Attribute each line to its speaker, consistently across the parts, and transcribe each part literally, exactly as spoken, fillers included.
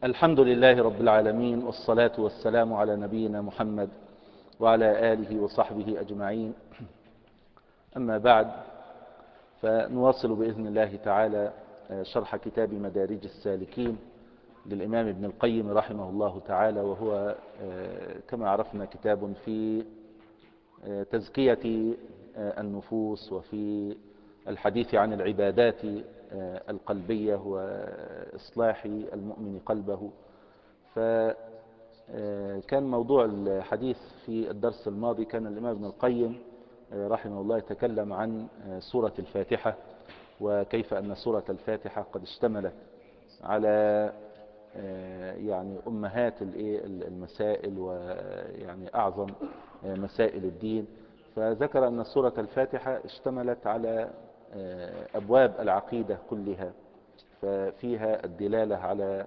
Speaker 1: الحمد لله رب العالمين، والصلاة والسلام على نبينا محمد وعلى آله وصحبه أجمعين. أما بعد، فنواصل بإذن الله تعالى شرح كتاب مدارج السالكين للإمام ابن القيم رحمه الله تعالى، وهو كما عرفنا كتاب في تزكية النفوس وفي الحديث عن العبادات القلبية وإصلاح المؤمن قلبه. فكان موضوع الحديث في الدرس الماضي كان الإمام ابن القيم رحمه الله يتكلم عن سورة الفاتحة، وكيف أن سورة الفاتحة قد اشتملت على يعني أمهات المسائل ويعني أعظم مسائل الدين. فذكر أن سورة الفاتحة اشتملت على أبواب العقيدة كلها، ففيها الدلالة على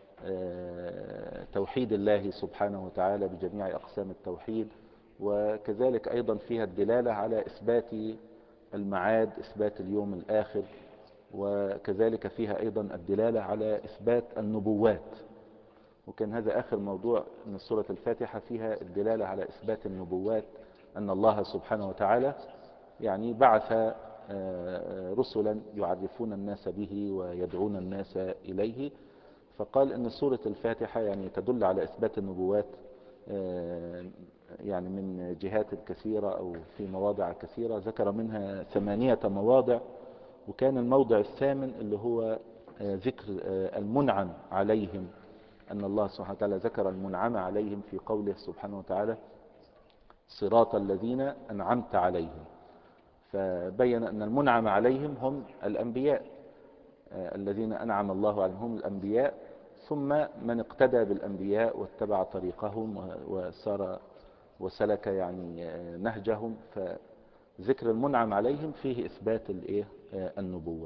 Speaker 1: توحيد الله سبحانه وتعالى بجميع أقسام التوحيد، وكذلك أيضا فيها الدلالة على إثبات المعاد، إثبات اليوم الآخر، وكذلك فيها أيضا الدلالة على إثبات النبوات. وكان هذا آخر موضوع، أن سورة الفاتحة فيها الدلالة على إثبات النبوات، أن الله سبحانه وتعالى يعني بعث رسلا يعرفون الناس به ويدعون الناس إليه. فقال أن سورة الفاتحة يعني تدل على إثبات النبوات يعني من جهات كثيرة أو في مواضع كثيرة، ذكر منها ثمانية مواضع. وكان الموضع الثامن اللي هو ذكر المنعم عليهم، أن الله سبحانه وتعالى ذكر المنعم عليهم في قوله سبحانه وتعالى صراط الذين أنعمت عليهم، فبين أن المنعم عليهم هم الأنبياء الذين أنعم الله عليهم، هم الأنبياء، ثم من اقتدى بالأنبياء واتبع طريقهم وسار وسلك يعني نهجهم. فذكر المنعم عليهم فيه إثبات النبوة.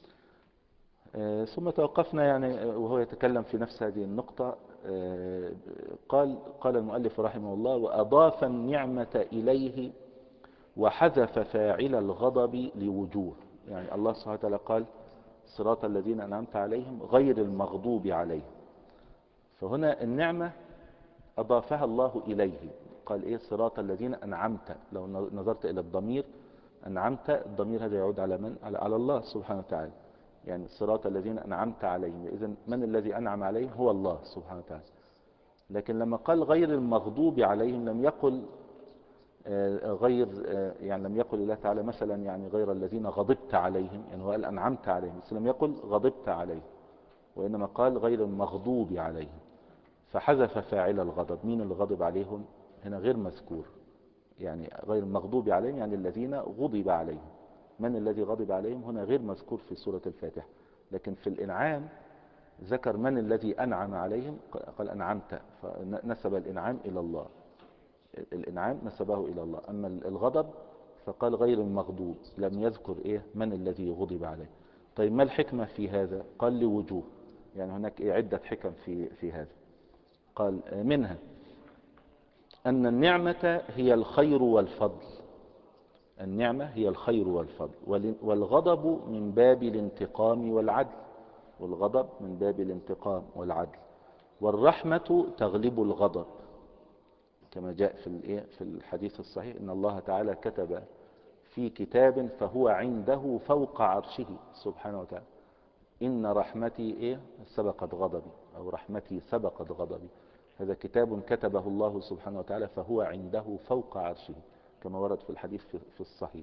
Speaker 1: ثم توقفنا يعني وهو يتكلم في نفس هذه النقطة، قال قال المؤلف رحمه الله: وأضاف النعمة إليه وحذف فاعل الغضب لوجوه. يعني الله سبحانه وتعالى قال صراط الذين أنعمت عليهم غير المغضوب عليهم، فهنا النعمة أضافها الله إليه، قال إيه صراط الذين أنعمت. لو نظرت إلى الضمير أنعمت، الضمير هذا يعود على من؟ على الله سبحانه وتعالى، يعني صراط الذين أنعمت عليهم، إذن من الذي أنعم عليهم؟ هو الله سبحانه وتعالى. لكن لما قال غير المغضوب عليهم لم يقل غير يعني لم يقل الله تعالى مثلا يعني غير الذين غضبت عليهم، يعني هو قال أنعمت عليهم بس لم يقل غضبت عليهم، وإنما قال غير المغضوب عليهم، فحذف فاعل الغضب. مين اللي غضب عليهم؟ هنا غير مذكور، يعني غير المغضوب عليهم يعني الذين غضب عليهم. من الذي غضب عليهم هنا غير مذكور في سورة الفاتحة. لكن في الإنعام ذكر من الذي أنعم عليهم، قال أنعمت، فنسب الإنعام إلى الله، الإنعام نسبه إلى الله. أما الغضب فقال غير المغضوب، لم يذكر إيه من الذي غضب عليه. طيب ما الحكمة في هذا؟ قال لوجوه، يعني هناك إيه عدة حكم في في هذا. قال منها أن النعمة هي الخير والفضل، النعمة هي الخير والفضل، والغضب من باب الانتقام والعدل، والغضب من باب الانتقام والعدل، والرحمة تغلب الغضب، كما جاء في في الحديث الصحيح إن الله تعالى كتب في كتاب فهو عنده فوق عرشه سبحانه وتعالى إن رحمتي إيه سبقت غضبي، أو رحمتي سبقت غضبي. هذا كتاب كتبه الله سبحانه وتعالى فهو عنده فوق عرشه، كما ورد في الحديث في الصحيح.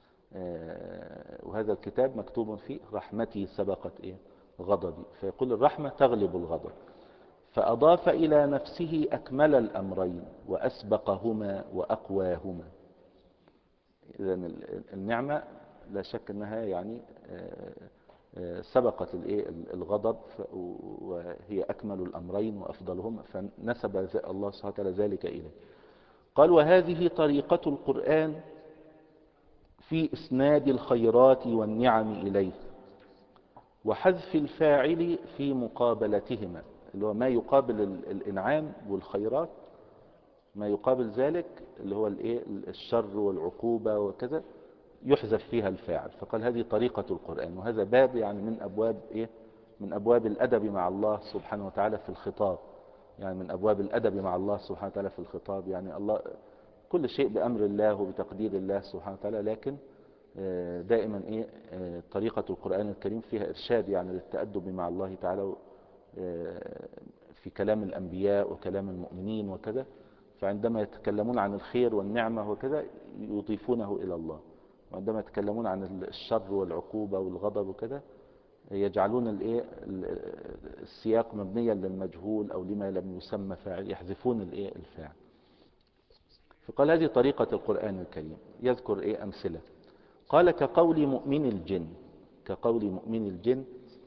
Speaker 1: وهذا الكتاب مكتوب فيه رحمتي سبقت إيه غضبي، فيقول الرحمة تغلب الغضب. فأضاف إلى نفسه أكمل الأمرين وأسبقهما وأقواهما. إذن النعمة لا شك أنها يعني سبقت الغضب، وهي أكمل الأمرين وأفضلهما، فنسب الله سبحانه وتعالى ذلك إليه. قال: وهذه طريقة القرآن في إسناد الخيرات والنعم إليه، وحذف الفاعل في مقابلتهما، اللي هو ما يقابل الإنعام والخيرات، ما يقابل ذلك اللي هو الشر والعقوبة وكذا يحذف فيها الفاعل. فقال هذه طريقة القرآن، وهذا باب يعني من أبواب إيه من أبواب الأدب مع الله سبحانه وتعالى في الخطاب. يعني من أبواب الأدب مع الله سبحانه وتعالى في الخطاب، يعني الله كل شيء بأمر الله وبتقدير الله سبحانه وتعالى، لكن دائما إيه طريقة القرآن الكريم فيها إرشاد يعني للتأدب مع الله تعالى في كلام الأنبياء وكلام المؤمنين وكذا. فعندما يتكلمون عن الخير والنعمة وكذا يضيفونه إلى الله، وعندما يتكلمون عن الشر والعقوبة والغضب وكذا يجعلون الايه السياق مبنيا للمجهول او لما لم يسمى فاعل، يحذفون الايه الفاعل. فقال هذه طريقة القرآن الكريم. يذكر ايه امثلة. قال كقول مؤمن الجن، كقول مؤمن الجن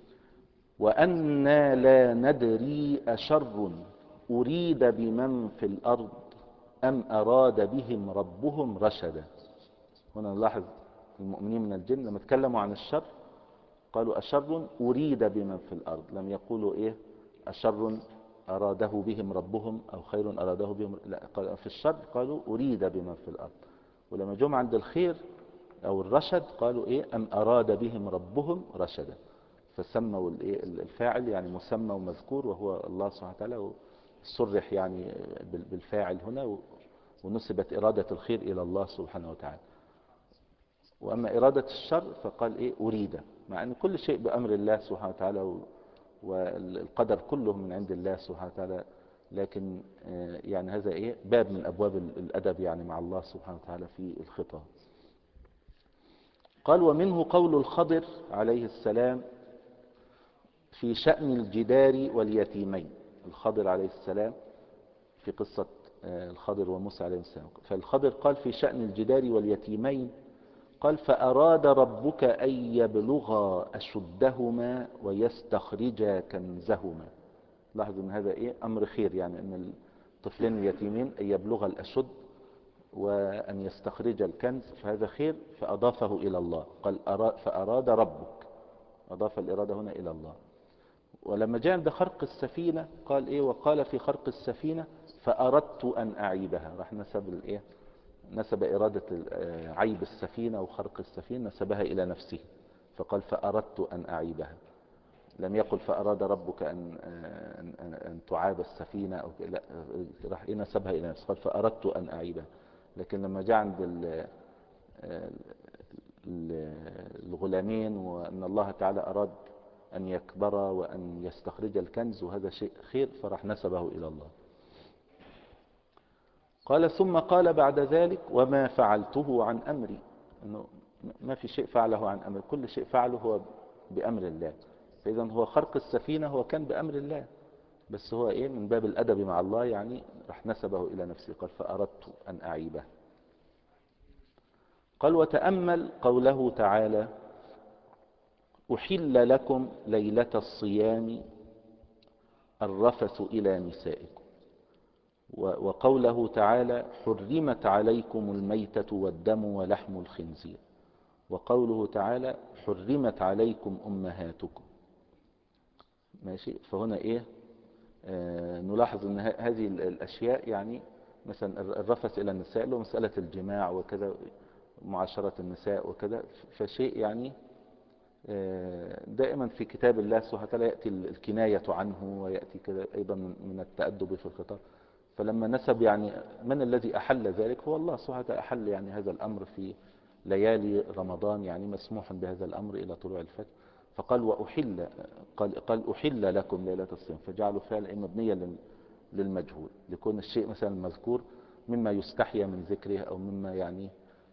Speaker 1: وأنا لا ندري أشر أريد بمن في الأرض أم أراد بهم ربهم رشدا. هنا نلاحظ المؤمنين من الجن لما تكلموا عن الشر قالوا أشر أريد بمن في الأرض، لم يقولوا إيه أشر أراده بهم ربهم أو خير أراده بهم، لا، قال في الشر قالوا أريد بمن في الأرض. ولما جم عند الخير أو الرشد قالوا إيه أم أراد بهم ربهم رشدا. فسموا الإيه الفاعل يعني مسمى ومذكور وهو الله سبحانه وتعالى، صرح يعني بالفاعل هنا، ونسبت إرادة الخير إلى الله سبحانه وتعالى. وأما إرادة الشر فقال إيه أريد، مع أن كل شيء بأمر الله سبحانه وتعالى والقدر كله من عند الله سبحانه وتعالى، لكن يعني هذا إيه باب من أبواب الأدب يعني مع الله سبحانه وتعالى في الخطاب. قال ومنه قول الخضر عليه السلام في شأن الجدار واليتيمين. الخضر عليه السلام في قصة الخضر وموسى عليه السلام، فالخضر قال في شأن الجدار واليتيمين قال فأراد ربك أن يبلغا أشدهما ويستخرجا كنزهما. لاحظوا أن هذا إيه أمر خير، يعني أن الطفلين اليتيمين أن يبلغ الأشد وأن يستخرج الكنز، فهذا خير، فأضافه إلى الله. قال فأراد ربك، أضاف الإرادة هنا إلى الله. ولما جاء عند خرق السفينة قال إيه وقال في خرق السفينة فأردت أن أعيبها. راح نسب الإيه نسب إرادة عيب السفينة وخرق السفينة نسبها إلى نفسه، فقال فأردت أن أعيبها. لم يقل فأراد ربك أن, أن, أن تعاب السفينة أو لا، راح نسبها إلى نفسه قال فأردت أن أعيبها. لكن لما جاء عند الغلامين وأن الله تعالى أراد أن يكبر وأن يستخرج الكنز وهذا شيء خير، فراح نسبه إلى الله. قال ثم قال بعد ذلك وما فعلته عن أمري، أنه ما في شيء فعله عن أمر، كل شيء فعله هو بأمر الله. فإذا هو خرق السفينة هو كان بأمر الله، بس هو إيه من باب الأدب مع الله يعني راح نسبه إلى نفسه قال فأردت أن أعيبه. قال وتأمل قوله تعالى أحل لكم ليلة الصيام الرفث إلى نسائكم، وقوله تعالى حرمت عليكم الميتة والدم ولحم الخنزير، وقوله تعالى حرمت عليكم أمهاتكم. ماشي. فهنا إيه آه نلاحظ أن هذه الأشياء يعني مثلا الرفث إلى النساء له مسألة الجماع وكذا، معاشرة النساء وكذا، فشيء يعني آه دائما في كتاب الله سبحانه وتعالى يأتي الكناية عنه، ويأتي كذا أيضا من التأدب في الخطاب. فلما نسب يعني من الذي أحل ذلك هو الله سبحانه وتعالى أحل يعني هذا الأمر في ليالي رمضان، يعني مسموح بهذا الأمر إلى طلوع الفجر. فقال وأحل قال, قال أحل لكم ليلة الصيام، فجعلوا فعل مبنية للمجهول لكون الشيء مثلا المذكور مما يستحيا من ذكره أو مما يعني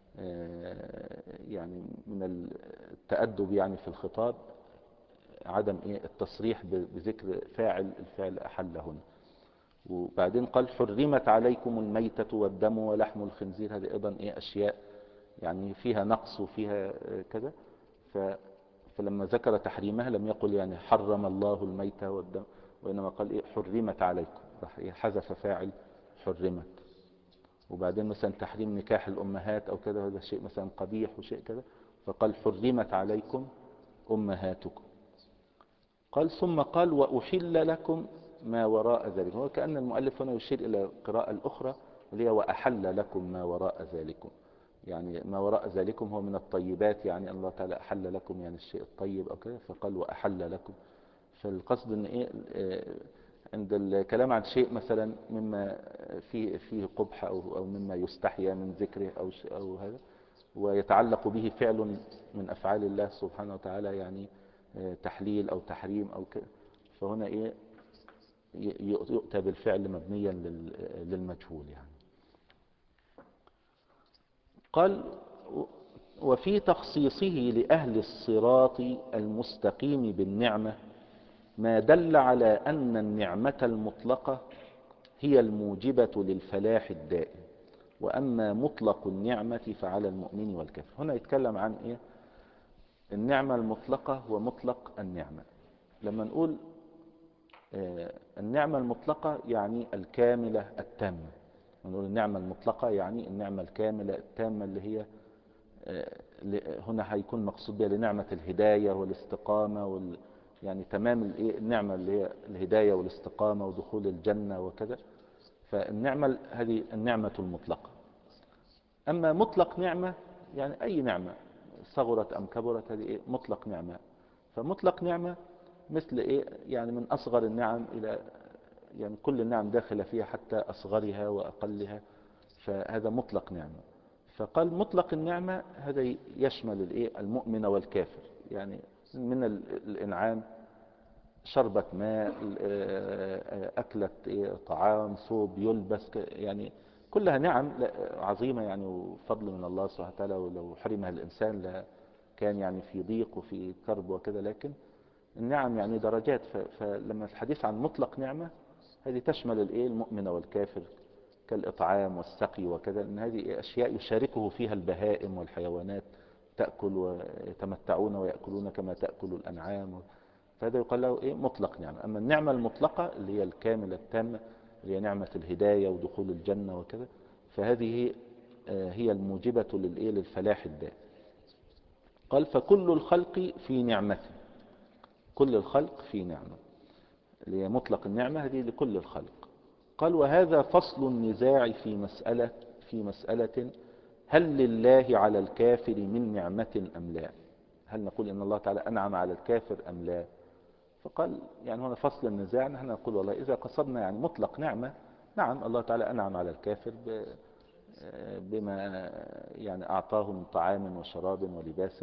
Speaker 1: يعني من التأدب يعني في الخطاب عدم التصريح بذكر فاعل الفعل أحل هنا. وبعدين قال حرمت عليكم الميتة والدم ولحم الخنزير، هذه أيضا إيه أشياء يعني فيها نقص وفيها كذا. فلما ذكر تحريمها لم يقل يعني حرم الله الميتة والدم، وإنما قال إيه حرمت عليكم، راح إيه حذف فاعل حرمت. وبعدين مثلا تحريم نكاح الأمهات أو كذا هذا شيء مثلا قبيح وشيء كذا، فقال حرمت عليكم أمهاتكم. قال ثم قال وأحل لكم ما وراء ذلك، هو كأن المؤلف هنا يشير إلى القراءة الأخرى اللي هي وأحل لكم ما وراء ذلكم، يعني ما وراء ذلكم هو من الطيبات، يعني الله تعالى أحل لكم يعني الشيء الطيب أو كذا، فقال وأحل لكم. فالقصد ان ايه آه، عند الكلام عن شيء مثلا مما فيه فيه قبح او او مما يستحيا من ذكره او ش- او هذا، ويتعلق به فعل من افعال الله سبحانه وتعالى، يعني آه، تحليل او تحريم او كده، فهنا ايه ي- يؤتى بالفعل مبنيا لل- للمجهول يعني. قال وفي تخصيصه لأهل الصراط المستقيم بالنعمة ما دل على أن النعمة المطلقة هي الموجبة للفلاح الدائم، وأما مطلق النعمة فعلى المؤمن والكافر. هنا يتكلم عن إيه؟ النعمة المطلقة ومطلق النعمة. لما نقول آه، النعمة المطلقة يعني الكاملة التامة، نقول النعمة المطلقة يعني النعمة الكاملة التامة اللي هي آه، ل- هنا هيكون مقصود بها لنعمة الهداية والاستقامة وال يعني تمام الإيه؟ النعمة اللي هي الهداية والاستقامة ودخول الجنة وكذا، فالنعمة ال- هذه النعمة المطلقة. أما مطلق نعمة يعني أي نعمة صغرت أم كبرت، هذه إيه؟ مطلق نعمة. فمطلق نعمة مثل إيه؟ يعني من أصغر النعم إلى يعني كل النعم داخلة فيها حتى أصغرها وأقلها، فهذا مطلق نعمة. فقال مطلق النعمة هذا يشمل الإيه؟ المؤمن والكافر، يعني من ال- الإنعام شربة ماء، آه، أكلة إيه؟ طعام، ثوب يلبس، ك- يعني كلها نعم لا- عظيمة يعني وفضل من الله سبحانه وتعالى، ولو حرمها الإنسان لا كان يعني في ضيق وفي كرب وكذا. لكن النعم يعني درجات، ف- فلما الحديث عن مطلق نعمة هذه تشمل الايه المؤمن والكافر، كالإطعام والسقي وكذا، ان هذه اشياء يشاركه فيها البهائم والحيوانات، تأكل ويتمتعون ويأكلون كما تأكل الأنعام، فهذا يقال له ايه مطلق نعمة. اما النعمة المطلقة اللي هي الكاملة التامة اللي هي نعمة الهداية ودخول الجنة وكذا، فهذه آه، هي الموجبة للايه للفلاح الدائم. قال فكل الخلق في نعمة، كل الخلق في نعمة اللي هي مطلق النعمة هذه لكل الخلق. قال وهذا فصل النزاع في مسألة في مسألة هل لله على الكافر من نعمة أم لا؟ هل نقول إن الله تعالى أنعم على الكافر أم لا؟ فقال يعني هنا فصل النزاع، نحن نقول والله إذا قصدنا يعني مطلق نعمة، نعم الله تعالى أنعم على الكافر بما يعني أعطاه من طعام وشراب ولباس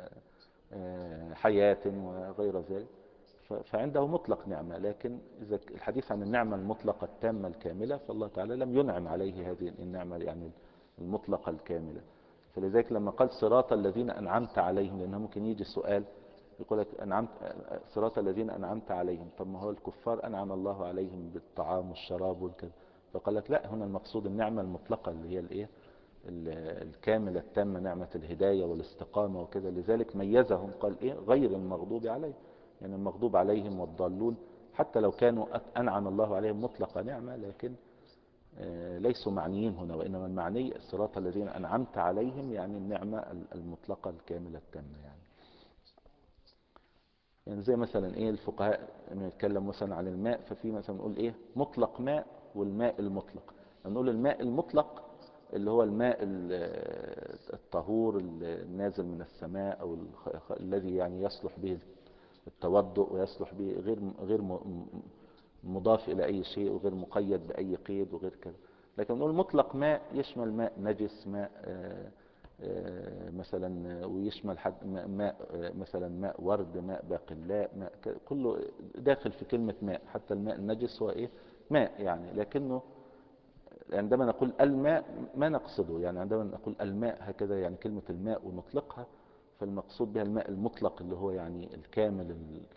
Speaker 1: وحياة وغير ذلك، فعنده مطلق نعمة. لكن إذا الحديث عن النعمة المطلقة التامة الكاملة فالله تعالى لم ينعم عليه هذه النعمة يعني المطلقة الكاملة. فلذلك لما قال صراط الذين أنعمت عليهم، لأنه ممكن يجي سؤال يقول لك أنعمت صراط الذين أنعمت عليهم، طب ما هو الكفار أنعم الله عليهم بالطعام والشراب والكذا، فقال لك لا، هنا المقصود النعمة المطلقة اللي هي الايه الكاملة التامة، نعمة الهداية والاستقامة وكذا. لذلك ميزهم قال ايه غير المغضوب عليهم، يعني المغضوب عليهم والضالون حتى لو كانوا أنعم الله عليهم مطلق نعمة، لكن ليسوا معنيين هنا، وإنما المعني الصراط الذين أنعمت عليهم يعني النعمة المطلقة الكاملة التامة. يعني يعني زي مثلا ايه الفقهاء لما يتكلم مثلا عن الماء، ففي مثلا نقول ايه مطلق ماء والماء المطلق. نقول الماء المطلق اللي هو الماء الطهور النازل من السماء، او الذي يعني يصلح به التوضؤ ويصلح به غير غير مضاف الى اي شيء وغير مقيد باي قيد وغير كذا. لكن نقول مطلق ماء يشمل ماء نجس، ماء مثلا، ويشمل حد ماء مثلا ماء ورد، ماء باقلاء، ماء كله داخل في كلمة ماء. حتى الماء النجس هو ايه ماء يعني، لكنه عندما نقول الماء ما نقصده، يعني عندما نقول الماء هكذا يعني كلمة الماء ونطلقها، فالمقصود بها الماء المطلق اللي هو يعني الكامل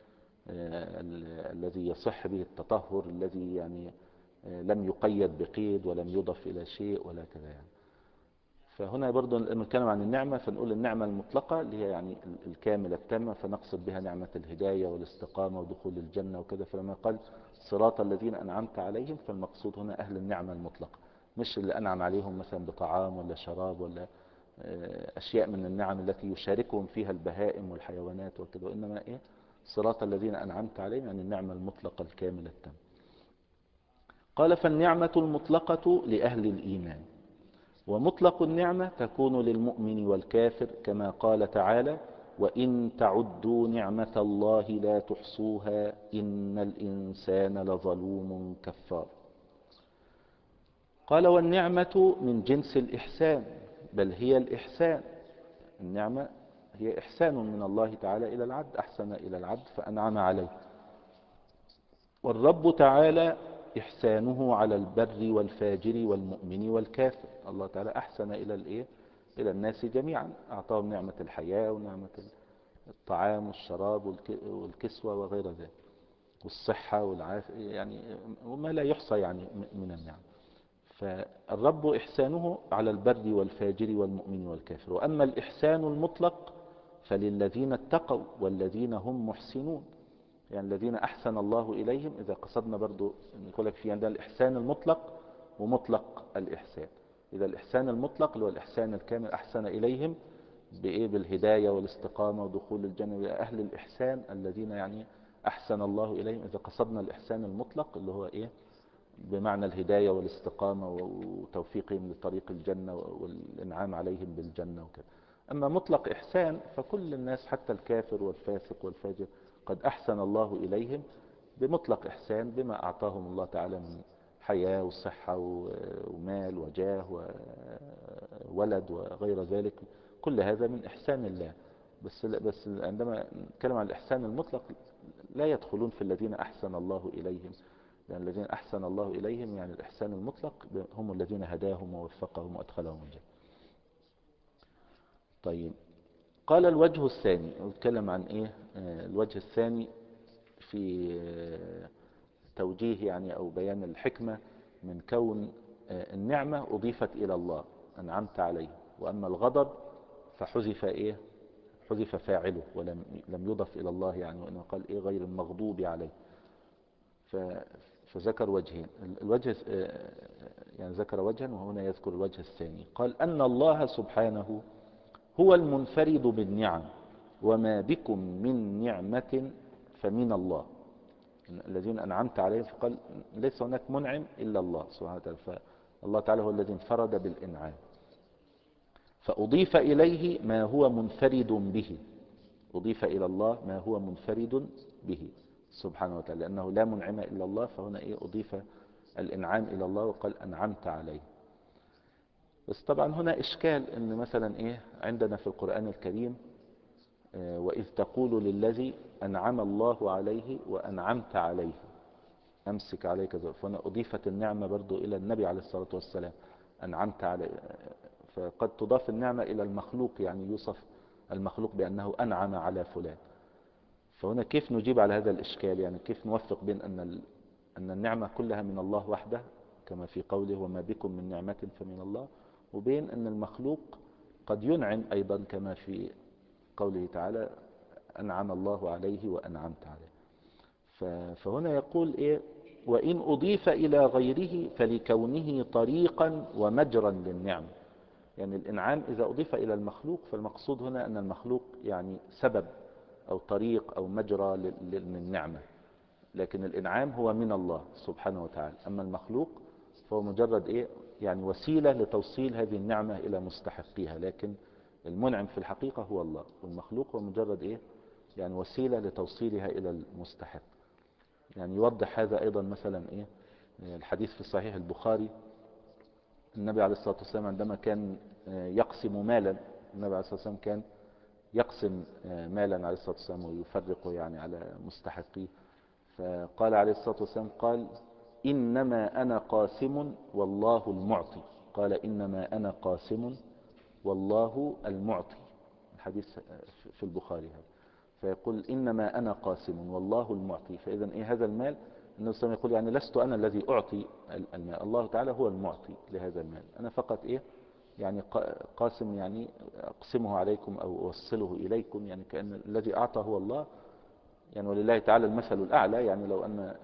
Speaker 1: الذي يصح به التطهر، الذي يعني لم يقيد بقيد ولم يضف إلى شيء ولا كذا يعني. فهنا برضو لما نتكلم عن النعمة فنقول النعمة المطلقة اللي هي يعني الكاملة التامة، فنقصد بها نعمة الهداية والاستقامة ودخول الجنة وكذا. فلما قال صراط الذين أنعمت عليهم فالمقصود هنا أهل النعمة المطلقة، مش اللي أنعم عليهم مثلا بطعام ولا شراب ولا أشياء من النعم التي يشاركهم فيها البهائم والحيوانات وكذا، وإنما إيه صراط الذين أنعمت عليهم يعني النعمة المطلقة الكاملة التامة. قال فالنعمة المطلقة لأهل الإيمان، ومطلق النعمة تكون للمؤمن والكافر كما قال تعالى وإن تعدوا نعمة الله لا تحصوها إن الإنسان لظلوم كفار. قال والنعمة من جنس الإحسان، بل هي الإحسان. النعمة هي إحسان من الله تعالى إلى العبد، أحسن إلى العبد فأنعم عليه. والرب تعالى إحسانه على البر والفاجر والمؤمن والكافر. الله تعالى أحسن إلى الإيه؟ إلى الناس جميعا، أعطاهم نعمة الحياة ونعمة الطعام والشراب والكسوة وغير ذلك، والصحة والعافية، يعني وما لا يحصى يعني من النعم. فالرب إحسانه على البر والفاجر والمؤمن والكافر. وأما الإحسان المطلق فللذين اتقوا والذين هم محسنون، يعني الذين أحسن الله إليهم. إذا قصدنا برضو نقول لك في عندنا الإحسان المطلق ومطلق الإحسان. إذا الإحسان المطلق اللي هو الإحسان الكامل، أحسن إليهم بإيه؟ بالهداية والاستقامة ودخول الجنة. أهل الإحسان الذين يعني أحسن الله إليهم. إذا قصدنا الإحسان المطلق اللي هو إيه؟ بمعنى الهداية والاستقامة وتوفيقهم لطريق الجنة والإنعام عليهم بالجنة وكذا. أما مطلق إحسان فكل الناس حتى الكافر والفاسق والفاجر قد أحسن الله إليهم بمطلق إحسان بما أعطاهم الله تعالى من حياة وصحة ومال وجاه وولد وغير ذلك. كل هذا من إحسان الله. بس بس عندما نتكلم عن الإحسان المطلق لا يدخلون في الذين أحسن الله إليهم، لأن الذين أحسن الله إليهم يعني الإحسان المطلق هم الذين هداهم ووفقهم وأدخلهم الجنة. طيب، قال الوجه الثاني، نتكلم عن إيه؟ الوجه الثاني في توجيه يعني أو بيان الحكمة من كون النعمة أضيفت إلى الله، أنعمت عليه. وأما الغضب فحذف إيه؟ حذف فاعله ولم لم يضف إلى الله، يعني وإنه قال إيه؟ غير المغضوب عليه. فذكر وجهين. الوجه يعني ذكر وجها وهنا يذكر الوجه الثاني. قال أن الله سبحانه هو المنفرد بالنعم، وما بكم من نعمة فمن الله. الذين أنعمت عليهم، فقال ليس هناك منعم إلا الله سبحانه وتعالى، فالله تعالى هو الذي انفرد بالإنعام. فأضيف إليه ما هو منفرد به، أضيف إلى الله ما هو منفرد به سبحانه وتعالى، لأنه لا منعم إلا الله. فهنا إيه؟ أضيف الإنعام إلى الله وقال أنعمت عليه. بس طبعا هنا إشكال، إن مثلا إيه عندنا في القرآن الكريم آه وإذ تقول للذي أنعم الله عليه وأنعمت عليه أمسك عليك زوجك. فهنا أضيفت النعمة برضو إلى النبي عليه الصلاة والسلام، أنعمت عليه. فقد تضاف النعمة إلى المخلوق، يعني يوصف المخلوق بأنه أنعم على فلان. فهنا كيف نجيب على هذا الإشكال؟ يعني كيف نوفق بين أن أن النعمة كلها من الله وحده كما في قوله وما بكم من نعمة فمن الله، وبين أن المخلوق قد ينعم أيضا كما في قوله تعالى أنعم الله عليه وأنعمت عليه. فهنا يقول إيه؟ وإن أضيف إلى غيره فلكونه طريقا ومجرا للنعمة. يعني الإنعام إذا أضيف إلى المخلوق فالمقصود هنا أن المخلوق يعني سبب أو طريق أو مجرى للنعمة، لكن الإنعام هو من الله سبحانه وتعالى. أما المخلوق فهو مجرد إيه؟ يعني وسيلة لتوصيل هذه النعمة إلى مستحقيها، لكن المنعم في الحقيقة هو الله، والمخلوق هو مجرد إيه؟ يعني وسيلة لتوصيلها إلى المستحق. يعني يوضح هذا أيضا مثلا إيه؟ الحديث في صحيح البخاري، النبي عليه الصلاة والسلام عندما كان يقسم مالا، النبي عليه الصلاة والسلام كان يقسم مالا عليه الصلاة والسلام ويفرقه يعني على مستحقيه. فقال عليه الصلاة والسلام قال إنما أنا قاسم والله المعطي. قال إنما أنا قاسم والله المعطي. الحديث في البخاري هذا. فيقول إنما أنا قاسم والله المعطي. فإذا إيه هذا المال؟ النبي صلى الله عليه وسلم يقول يعني لست أنا الذي أعطي المال، الله تعالى هو المعطي لهذا المال، أنا فقط إيه؟ يعني قاسم، يعني أقسمه عليكم أو أوصله إليكم، يعني كأن الذي أعطى هو الله. يعني ولله تعالى المثل الأعلى. يعني لو أن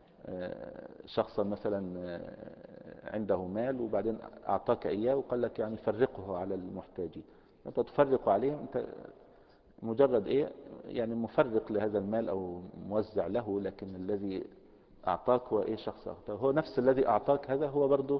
Speaker 1: شخصا مثلا عنده مال وبعدين أعطاك إياه وقال لك يعني فرقه على المحتاجين، أنت تفرق عليهم، أنت مجرد إيه؟ يعني مفرق لهذا المال أو موزع له، لكن الذي أعطاك هو إيه؟ شخص أعطاك، هو نفس الذي أعطاك هذا هو برضه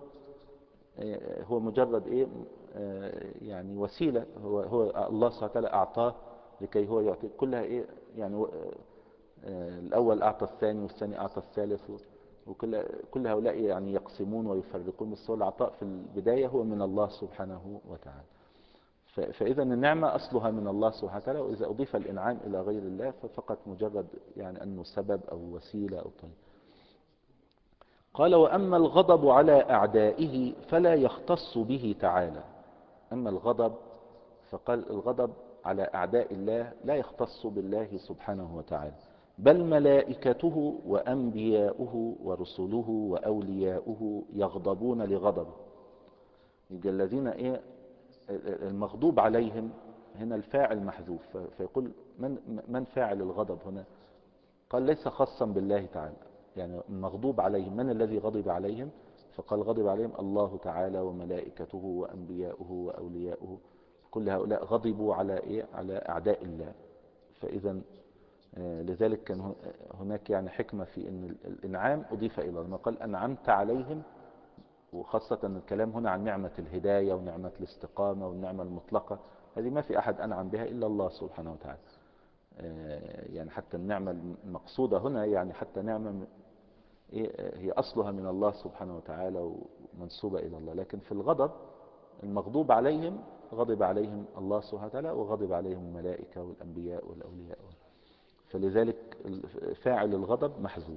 Speaker 1: هو مجرد إيه؟ يعني وسيلة. هو, هو الله سبحانه وتعالى أعطاه لكي هو يعطي كلها إيه يعني و- آه، الأول أعطى الثاني والثاني أعطى الثالث و- وكل كل هؤلاء يعني يقسمون ويفرقون، بس هو العطاء في البداية هو من الله سبحانه وتعالى. ف- فإذا النعمة أصلها من الله سبحانه وتعالى، وإذا أضيف الإنعام إلى غير الله ففقط مجرد يعني أنه سبب أو وسيلة أو طريق. قال وأما الغضب على أعدائه فلا يختص به تعالى. أما الغضب فقال الغضب على أعداء الله لا يختص بالله سبحانه وتعالى، بل ملائكته وأنبياؤه ورسله وأولياؤه يغضبون لغضبه. يبقى الذين إيه المغضوب عليهم هنا الفاعل محذوف، فيقول من من فاعل الغضب هنا؟ قال ليس خاصا بالله تعالى، يعني المغضوب عليهم من الذي غضب عليهم؟ فقال غضب عليهم الله تعالى وملائكته وأنبياؤه وأولياؤه، كل هؤلاء غضبوا على إيه؟ على أعداء الله. فإذا آه، لذلك كان هناك يعني حكمة في أن الإنعام أضيف إلى الله، ما قال أنعمت عليهم، وخاصة أن الكلام هنا عن نعمة الهداية ونعمة الاستقامة والنعمة المطلقة، هذه ما في أحد أنعم بها إلا الله سبحانه وتعالى. آه، يعني حتى النعمة المقصودة هنا يعني حتى نعمة إيه هي أصلها من الله سبحانه وتعالى ومنسوبة إلى الله. لكن في الغضب المغضوب عليهم غضب عليهم الله سبحانه وتعالى وغضب عليهم الملائكة والأنبياء والأولياء، فلذلك فاعل الغضب محذوف.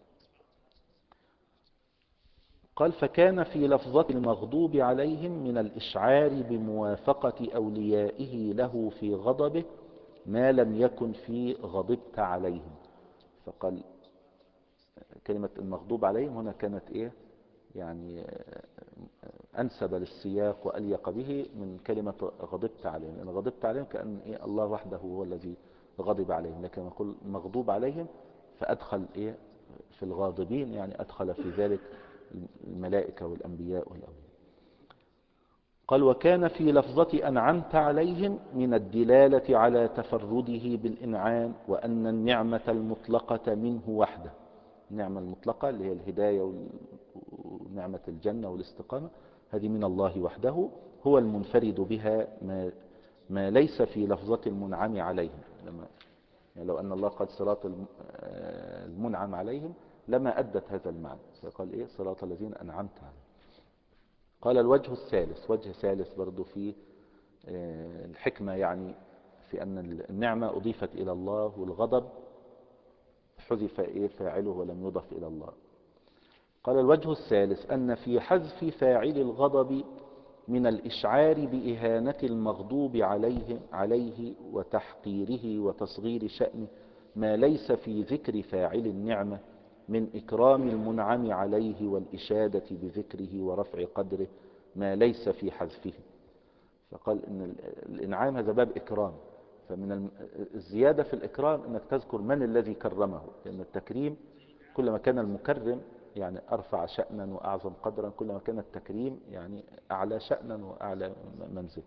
Speaker 1: قال فكان في لفظة المغضوب عليهم من الإشعار بموافقة أوليائه له في غضبه ما لم يكن في غضبت عليهم. فقال كلمة المغضوب عليهم هنا كانت إيه يعني أنسب للسياق وأليق به من كلمة غضبت عليهم، لأن غضبت عليهم كأن إيه الله وحده هو الذي غضب عليهم، لكن يقول مغضوب عليهم فأدخل إيه في الغاضبين، يعني أدخل في ذلك الملائكة والأنبياء والأولياء. قال وكان في لفظة أنعمت عليهم من الدلالة على تفرده بالإنعام، وأن النعمة المطلقة منه وحده، النعمة المطلقة اللي هي الهداية ونعمة الجنة والاستقامة هذه من الله وحده، هو المنفرد بها، ما, ما ليس في لفظة المنعم عليهم. لما يعني لو أن الله قد صراط المنعم عليهم لما أدت هذا المعنى، فقال إيه صراط الذين أنعمت عليهم. قال الوجه الثالث، وجه ثالث برضو في الحكمة، يعني في أن النعمة أضيفت إلى الله والغضب حذف إيه فاعله ولم يضف إلى الله. قال الوجه الثالث أن في حذف فاعل الغضب من الإشعار بإهانة المغضوب عليه, عليه وتحقيره وتصغير شأنه ما ليس في ذكر فاعل النعمة من إكرام المنعم عليه والإشادة بذكره ورفع قدره ما ليس في حذفه. فقال إن الإنعام هذا باب إكرام، فمن الزيادة في الإكرام أنك تذكر من الذي كرمه، لأن التكريم كلما كان المكرم يعني أرفع شأنا وأعظم قدرا كلما كان التكريم يعني أعلى شأنا وأعلى منزل.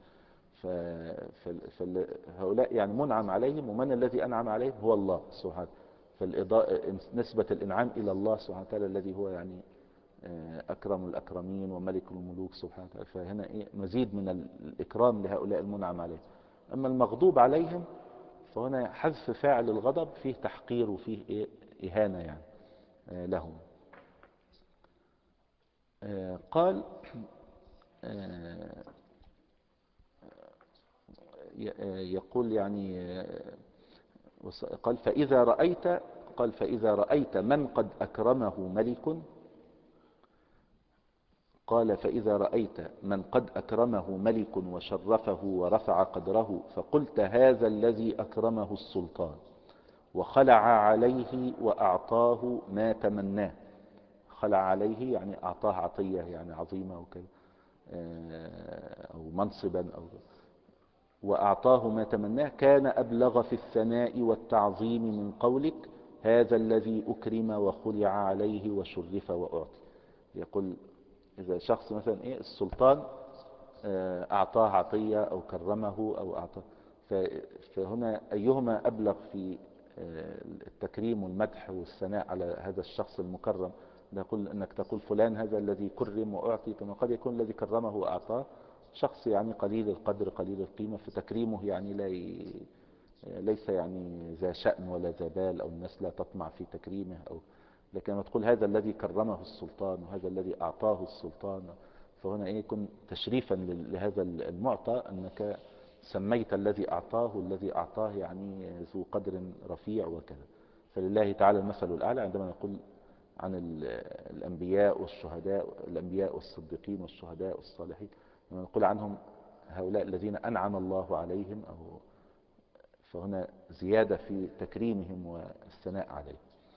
Speaker 1: فهؤلاء يعني منعم عليهم، ومن الذي أنعم عليهم هو الله سبحانه. فنسبة الإنعام إلى الله سبحانه وتعالى الذي هو يعني أكرم الأكرمين وملك الملوك سبحانه وتعالى، فهنا إيه مزيد من الإكرام لهؤلاء المنعم عليهم. أما المغضوب عليهم فهنا حذف فاعل الغضب فيه تحقير وفيه إيه إهانة يعني لهم. قال يقول يعني قال فإذا رأيت قال فإذا رأيت من قد أكرمه ملك قال فإذا رأيت من قد أكرمه ملك وشرفه ورفع قدره فقلت هذا الذي أكرمه السلطان وخلع عليه وأعطاه ما تمناه. خلع عليه يعني أعطاه عطية يعني عظيمة وكذا أو منصبا أو وأعطاه ما تمناه كان أبلغ في الثناء والتعظيم من قولك هذا الذي أكرم وخلع عليه وشرف وأعطي. يقول إذا شخص مثلا إيه السلطان أعطاه عطية أو كرمه أو أعطاه، فهنا أيهما أبلغ في التكريم والمدح والثناء على هذا الشخص المكرم؟ نقول أنك تقول فلان هذا الذي كرم وأعطي، كما قد يكون الذي كرمه وأعطاه شخص يعني قليل القدر قليل القيمة، فتكريمه يعني لا ليس يعني ذا شأن ولا ذا بال، أو الناس لا تطمع في تكريمه، أو لكن لما تقول هذا الذي كرمه السلطان وهذا الذي أعطاه السلطان، فهنا إيه يكون تشريفا لهذا المعطى، أنك سميت الذي أعطاه الذي أعطاه يعني ذو قدر رفيع وكذا. فلله تعالى المثل الأعلى عندما نقول عن الأنبياء والشهداء، الأنبياء والصديقين والشهداء والصالحين، لما نقول عنهم هؤلاء الذين أنعم الله عليهم، أو فهنا زيادة في تكريمهم والثناء عليهم.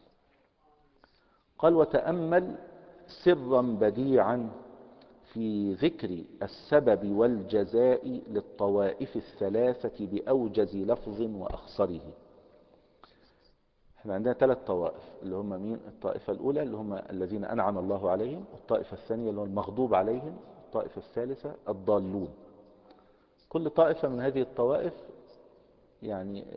Speaker 1: قال: وتأمل سرا بديعا في ذكر السبب والجزاء للطوائف الثلاثة بأوجز لفظ وأخصره. احنا عندنا ثلاث طوائف، اللي هم مين؟ الطائفة الأولى اللي هم الذين أنعم الله عليهم، الطائفة الثانية اللي هو المغضوب عليهم، الطائفة الثالثة الضالون. كل طائفة من هذه الطوائف يعني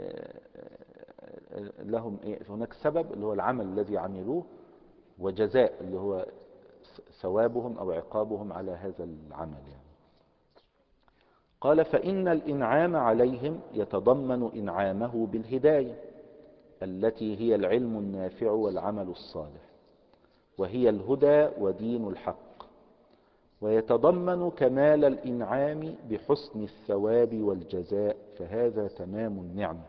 Speaker 1: لهم إيه؟ هناك سبب اللي هو العمل الذي عملوه، وجزاء اللي هو ثوابهم أو عقابهم على هذا العمل يعني. قال: فإن الإنعام عليهم يتضمن إنعامه بالهداية التي هي العلم النافع والعمل الصالح، وهي الهدى ودين الحق، ويتضمن كمال الإنعام بحسن الثواب والجزاء، فهذا تمام النعم.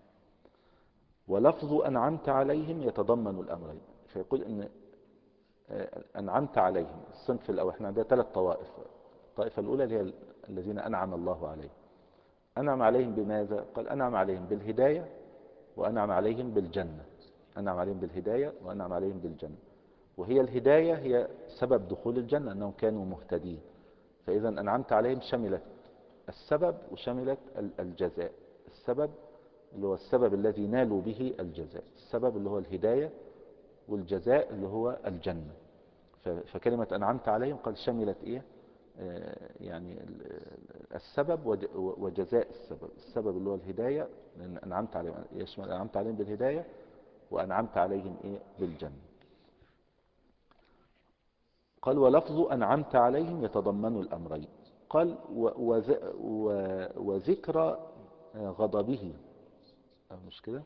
Speaker 1: ولفظ أنعمت عليهم يتضمن الأمرين، فيقول إن أنعمت عليهم الصنف الأول، احنا عندنا ثلاث طوائف. الطائفة الأولى اللي هي الذين أنعم الله عليهم. أنعم عليهم بماذا؟ قال: أنعم عليهم بالهداية، وأنعم عليهم بالجنة. أنعم عليهم بالهداية وأنعم عليهم بالجنة، وهي الهداية هي سبب دخول الجنة، أنهم كانوا مهتدين. فإذا أنعمت عليهم شملت السبب وشملت الجزاء. السبب اللي هو السبب الذي نالوا به الجزاء، السبب اللي هو الهداية، والجزاء اللي هو الجنة. فكلمة أنعمت عليهم قال شملت إيه؟ يعني السبب وجزاء السبب. السبب اللي هو الهداية، لأن أنعمت عليهم يشمل أنعمت عليهم بالهداية، وأنعمت عليهم إيه؟ بالجنة. قال: ولفظ أنعمت عليهم يتضمن الأمرين. قال: وذكر غضبه، مش كده؟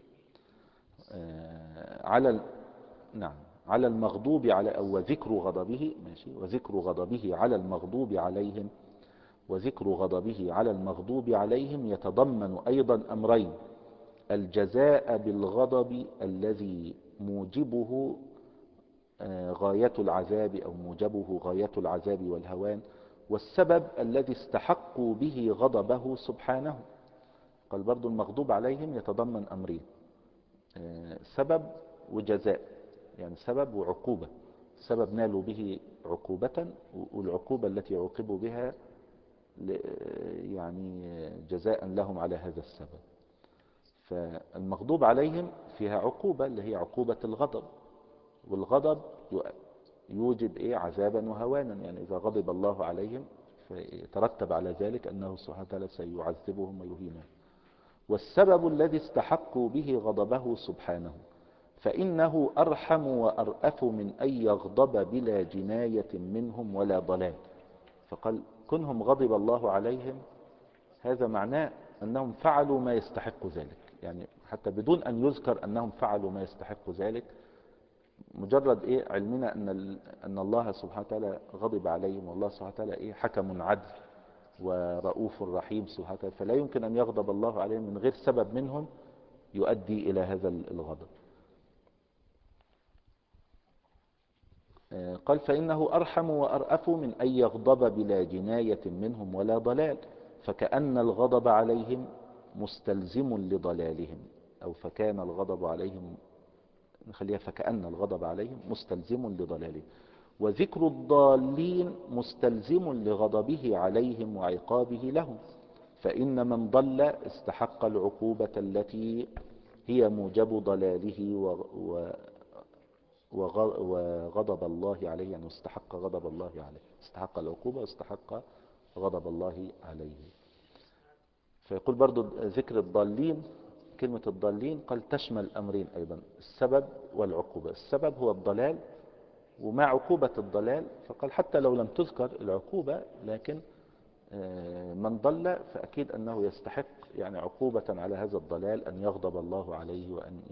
Speaker 1: على نعم على المغضوب على أو وذكر غضبه، ماشي، وذكر غضبه على المغضوب عليهم وذكر غضبه على المغضوب عليهم يتضمن أيضا أمرين: الجزاء بالغضب الذي موجبه غاية العذاب أو موجبه غاية العذاب والهوان، والسبب الذي استحقوا به غضبه سبحانه. قال برضو المغضوب عليهم يتضمن أمرين: سبب وجزاء، يعني سبب وعقوبة. سبب نالوا به عقوبة، والعقوبة التي عوقبوا بها يعني جزاء لهم على هذا السبب. فالمغضوب عليهم فيها عقوبة اللي هي عقوبة الغضب، والغضب يوجب إيه؟ عذابا وهوانا. يعني إذا غضب الله عليهم فيترتب على ذلك أنه سبحانه وتعالى سيعذبهم ويهينهم. والسبب الذي استحقوا به غضبه سبحانه فإنه أرحم وأرأف من أن يغضب بلا جناية منهم ولا ضلال. فقال: كنهم غضب الله عليهم هذا معناه أنهم فعلوا ما يستحق ذلك، يعني حتى بدون أن يذكر أنهم فعلوا ما يستحق ذلك، مجرد إيه؟ علمنا أن أن الله سبحانه وتعالى غضب عليهم، والله سبحانه وتعالى إيه؟ حكم عدل ورؤوف رحيم سبحانه وتعالى، فلا يمكن أن يغضب الله عليهم من غير سبب منهم يؤدي إلى هذا الغضب. قال: فإنه أرحم وأرأف من أن يغضب بلا جناية منهم ولا ضلال، فكأن الغضب عليهم مستلزم لضلالهم، أو فكان الغضب عليهم، نخليها فكأن الغضب عليهم مستلزم لضلالهم. وذكر الضالين مستلزم لغضبه عليهم وعقابه لهم، فإن من ضل استحق العقوبة التي هي موجب ضلاله و وغضب الله عليه، يعني استحق غضب الله عليه، استحق العقوبة واستحق غضب الله عليه. فيقول برضو ذكر الضالين، كلمة الضالين قال تشمل أمرين أيضا: السبب والعقوبة. السبب هو الضلال، وما عقوبة الضلال؟ فقال حتى لو لم تذكر العقوبة، لكن من ضل فأكيد أنه يستحق يعني عقوبة على هذا الضلال أن يغضب الله عليه وأن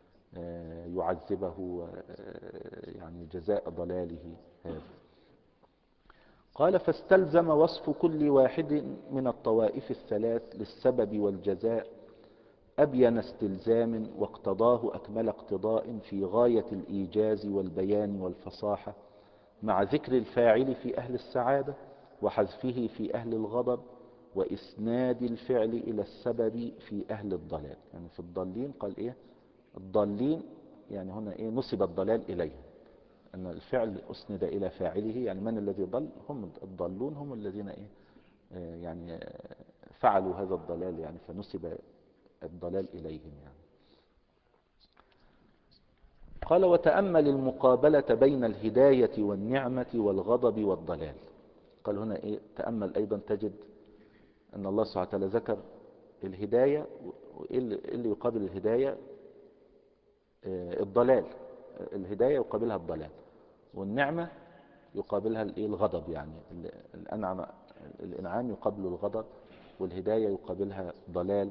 Speaker 1: يعذبه يعني جزاء ضلاله هذا. قال فاستلزم وصف كل واحد من الطوائف الثلاث للسبب والجزاء أبين استلزام واقتضاه أكمل اقتضاء في غاية الإيجاز والبيان والفصاحة، مع ذكر الفاعل في أهل السعادة وحذفه في أهل الغضب وإسناد الفعل إلى السبب في أهل الضلال. يعني في الضالين قال إيه؟ الضالين يعني هنا إيه؟ نسب الضلال إليهم، أن الفعل أسند إلى فاعله، يعني من الذي ضل؟ هم الضالون، هم الذين إيه؟ يعني فعلوا هذا الضلال، يعني فنسب الضلال إليهم يعني. قال وتأمل المقابلة بين الهداية والنعمة والغضب والضلال. قال هنا إيه؟ تأمل أيضا تجد أن الله سبحانه وتعالى ذكر الهداية، وإيه اللي يقابل الهداية؟ الضلال. الهداية يقابلها الضلال، والنعمة يقابلها الغضب، يعني الأنعم الإنعام يقابل الغضب، والهداية يقابلها ضلال.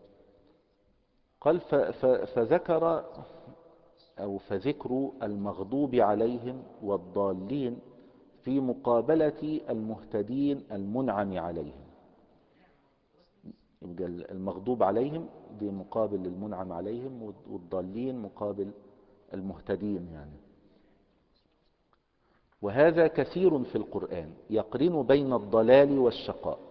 Speaker 1: قال فذكر أو فذكر المغضوب عليهم والضالين في مقابلة المهتدين المنعم عليهم. يبقى المغضوب عليهم دي مقابل المنعم عليهم، والضالين مقابل المهتدين يعني. وهذا كثير في القرآن يقرن بين الضلال والشقاء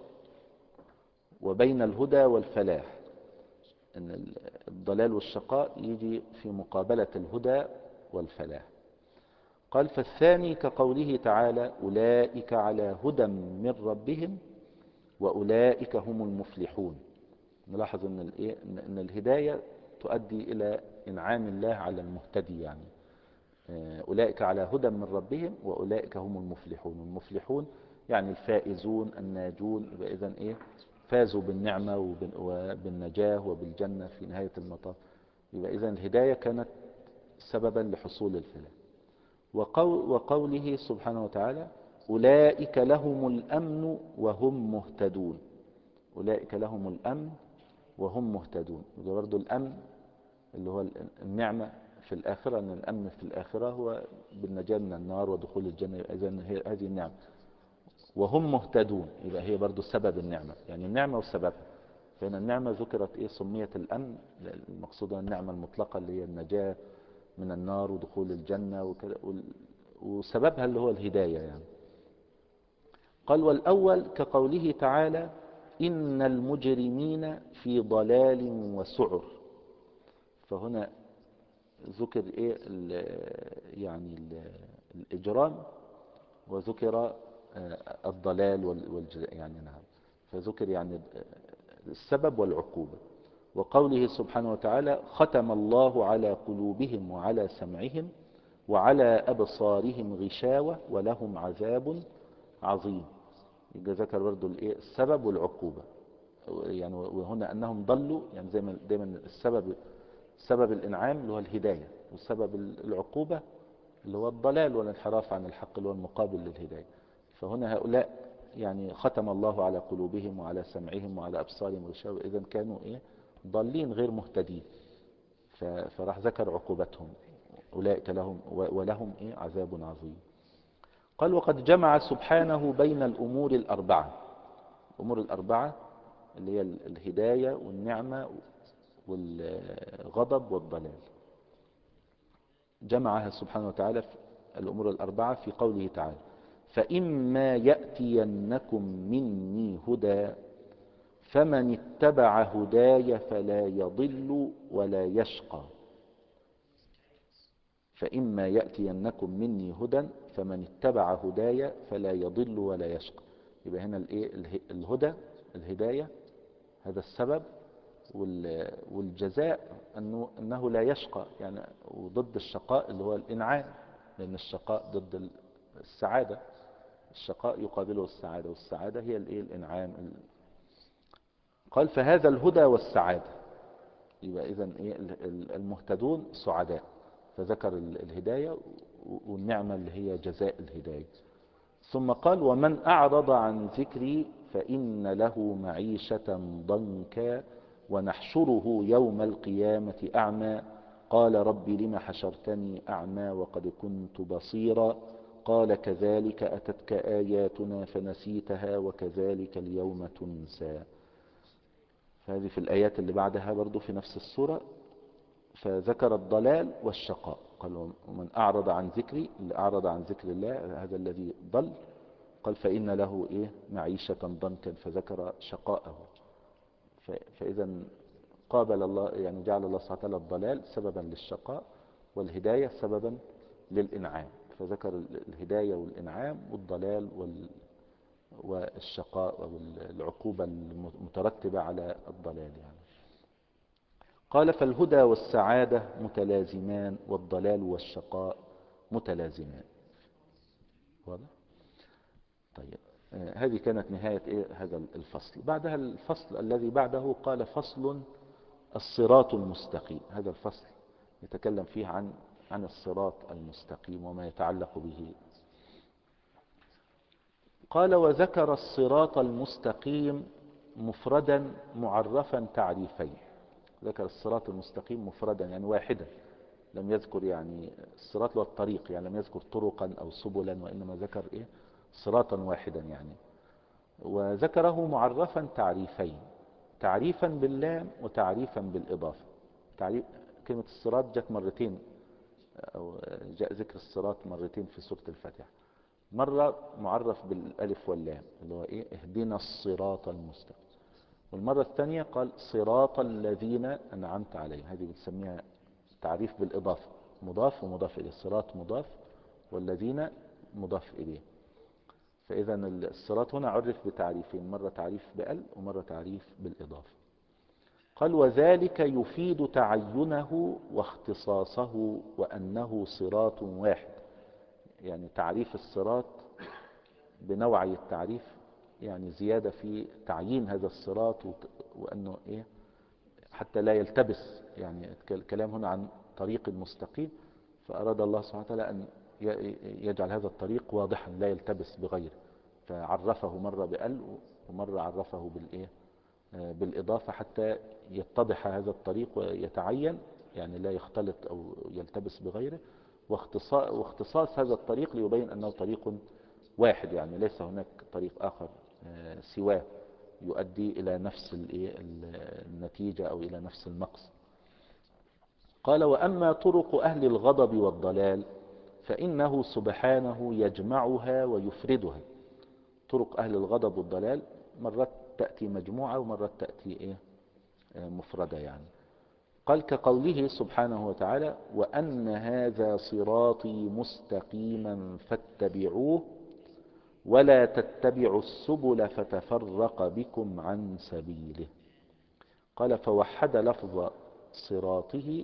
Speaker 1: وبين الهدى والفلاح، ان الضلال والشقاء يجي في مقابلة الهدى والفلاح. قال فالثاني كقوله تعالى أولئك على هدى من ربهم وأولئك هم المفلحون. نلاحظ ان ان الهداية تؤدي الى انعام الله على المهتدي، يعني أولئك على هدى من ربهم وأولئك هم المفلحون. المفلحون يعني الفائزون الناجون، يبقى إذن إيه؟ فازوا بالنعمة وبالنجاة وبالجنة في نهاية المطاف. يبقى إذن الهداية كانت سببا لحصول الفلاح. وقول وقوله سبحانه وتعالى أولئك لهم الأمن وهم مهتدون. أولئك لهم الأمن وهم مهتدون. يبقى برضو الأمن اللي هو النعمة في الآخرة، أن الأمن في الآخرة هو بالنجاة من النار ودخول الجنة، إذن هذه النعمة. وهم مهتدون يبقى هي برضو سبب النعمة، يعني النعمة وسببها. فإن النعمة ذكرت إيه؟ سميت الأمن، المقصود النعمة المطلقة اللي هي النجاة من النار ودخول الجنة وكذا، وسببها اللي هو الهداية يعني. قال والأول كقوله تعالى إن المجرمين في ضلال وسعر. فهنا ذكر إيه ال يعني ال الإجرام، وذكر الضلال والج يعني نعم، فذكر يعني السبب والعقوبة. وقوله سبحانه وتعالى ختم الله على قلوبهم وعلى سمعهم وعلى أبصارهم غشاوة ولهم عذاب عظيم. يبقى ذكر برضو السبب والعقوبة يعني. وهنا أنهم ضلوا، يعني زي ما دايما السبب سبب الإنعام اللي هو الهداية، وسبب العقوبة اللي هو الضلال والانحراف عن الحق اللي هو المقابل للهداية. فهنا هؤلاء يعني ختم الله على قلوبهم وعلى سمعهم وعلى أبصارهم غشاوة، إذن كانوا إيه؟ ضالين غير مهتدين. فراح ذكر عقوبتهم أولئك لهم ولهم إيه؟ عذاب عظيم. قال وقد جمع سبحانه بين الأمور الأربعة. الأمور الأربعة اللي هي الهداية والنعمة والغضب والضلال، جمعها سبحانه وتعالى في الأمور الأربعة في قوله تعالى فإما يأتينكم مني هدى فمن اتبع هداي فلا يضل ولا يشقى. فإما يأتينكم مني هدى فمن اتبع هداي فلا يضل ولا يشقى. يبقى هنا الهدى الهداية هذا السبب، والجزاء أنه, أنه لا يشقى يعني، وضد الشقاء اللي هو الإنعام، لأن الشقاء ضد السعادة، الشقاء يقابله السعادة، والسعادة هي الإنعام. قال فهذا الهدى والسعادة، يبقى إذن المهتدون سعداء، فذكر الهداية والنعمة اللي هي جزاء الهداية. ثم قال ومن أعرض عن ذكري فإن له معيشة ضنكا ونحشره يوم القيامة أعمى قال رب لم حشرتني أعمى وقد كنت بصيرا قال كذلك أتتك آياتنا فنسيتها وكذلك اليوم تنسى. فهذه في الآيات اللي بعدها برضو في نفس السورة، فذكر الضلال والشقاء. قال ومن أعرض عن ذكري، اللي أعرض عن ذكر الله هذا الذي ضل، قال فإن له إيه معيشة ضنكا، فذكر شقاءه. فإذا قابل الله، يعني جعل الله سبحانه وتعالى الضلال سببا للشقاء والهداية سببا للإنعام، فذكر الهداية والإنعام والضلال وال والشقاء أو العقوبة المترتبة على الضلال يعني. قال فالهدى والسعادة متلازمان والضلال والشقاء متلازمان. واضح؟ طيب آه هذه كانت نهاية إيه هذا الفصل. بعدها الفصل الذي بعده قال فصل الصراط المستقيم. هذا الفصل يتكلم فيه عن عن الصراط المستقيم وما يتعلق به. قال وذكر الصراط المستقيم مفردا معرفا تعريفين. ذكر الصراط المستقيم مفردا يعني واحدا، لم يذكر يعني الصراط والطريق، يعني لم يذكر طرقا أو سبلا، وإنما ذكر إيه صراطا واحدا يعني. وذكره معرفا تعريفين، تعريفا باللام وتعريفا بالإضافة. تعريف كلمة الصراط جاءت مرتين، أو جاء ذكر الصراط مرتين في سورة الفاتحة. مرة معرف بالألف واللام اللي هو إيه اهدنا الصراط المستقيم، والمرة الثانية قال صراط الذين أنعمت عليهم. هذه بتسميها تعريف بالإضافة، مضاف ومضاف إليه، الصراط مضاف والذين مضاف إليه. فإذا الصراط هنا عرف بتعريفين، مرة تعريف بأل ومرة تعريف بالإضافة. قال وذلك يفيد تعينه واختصاصه وأنه صراط واحد. يعني تعريف الصراط بنوعي التعريف يعني زيادة في تعيين هذا الصراط، وأنه إيه حتى لا يلتبس. يعني الكلام هنا عن طريق مستقيم، فأراد الله سبحانه وتعالى أن يجعل هذا الطريق واضحا لا يلتبس بغيره، فعرفه مرة بأل ومرة عرفه بالإيه بالإضافة حتى يتضح هذا الطريق ويتعين، يعني لا يختلط أو يلتبس بغيره. واختصاص هذا الطريق ليبين أنه طريق واحد، يعني ليس هناك طريق آخر سواه يؤدي إلى نفس النتيجة أو إلى نفس المقصد. قال وأما طرق أهل الغضب والضلال فإنه سبحانه يجمعها ويفردها. طرق أهل الغضب والضلال مرات تأتي مجموعة ومرات تأتي إيه مفردة يعني. قال كقوله سبحانه وتعالى وأن هذا صراطي مستقيما فاتبعوه ولا تتبعوا السبل فتفرق بكم عن سبيله. قال فوحد لفظ صراطه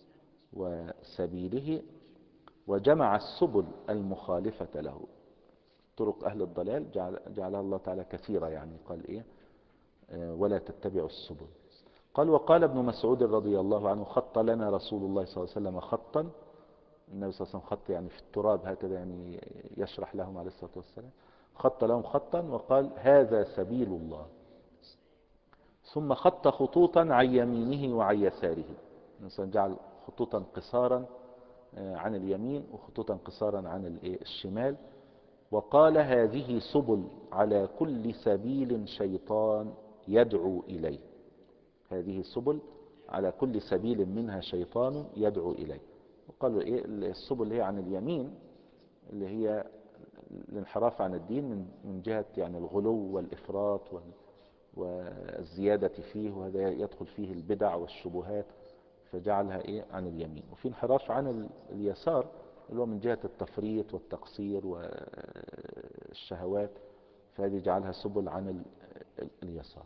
Speaker 1: وسبيله وجمع السبل المخالفة له. طرق أهل الضلال جعل جعلها الله تعالى كثيرة، يعني قال إيه آه ولا تتبعوا السبل. قال وقال ابن مسعود رضي الله عنه خط لنا رسول الله صلى الله عليه وسلم خطا. النبي صلى الله عليه وسلم خط يعني في التراب هكذا، يعني يشرح لهم عليه الصلاة والسلام، خط لهم خطا وقال هذا سبيل الله، ثم خط خطوطا عن يمينه وعن يساره. الإنسان جعل خطوطا قصارا عن اليمين وخطوطا قصارا عن الشمال، وقال هذه سبل على كل سبيل شيطان يدعو إليه. هذه سبل على كل سبيل منها شيطان يدعو إليه. وقالوا إيه السبل اللي هي عن اليمين اللي هي الانحراف عن الدين من من جهة يعني الغلو والإفراط والزيادة فيه، وهذا يدخل فيه البدع والشبهات، فجعلها إيه عن اليمين. وفي انحراف عن اليسار اللي هو من جهة التفريط والتقصير والشهوات، فهذه جعلها سبل عن اليسار.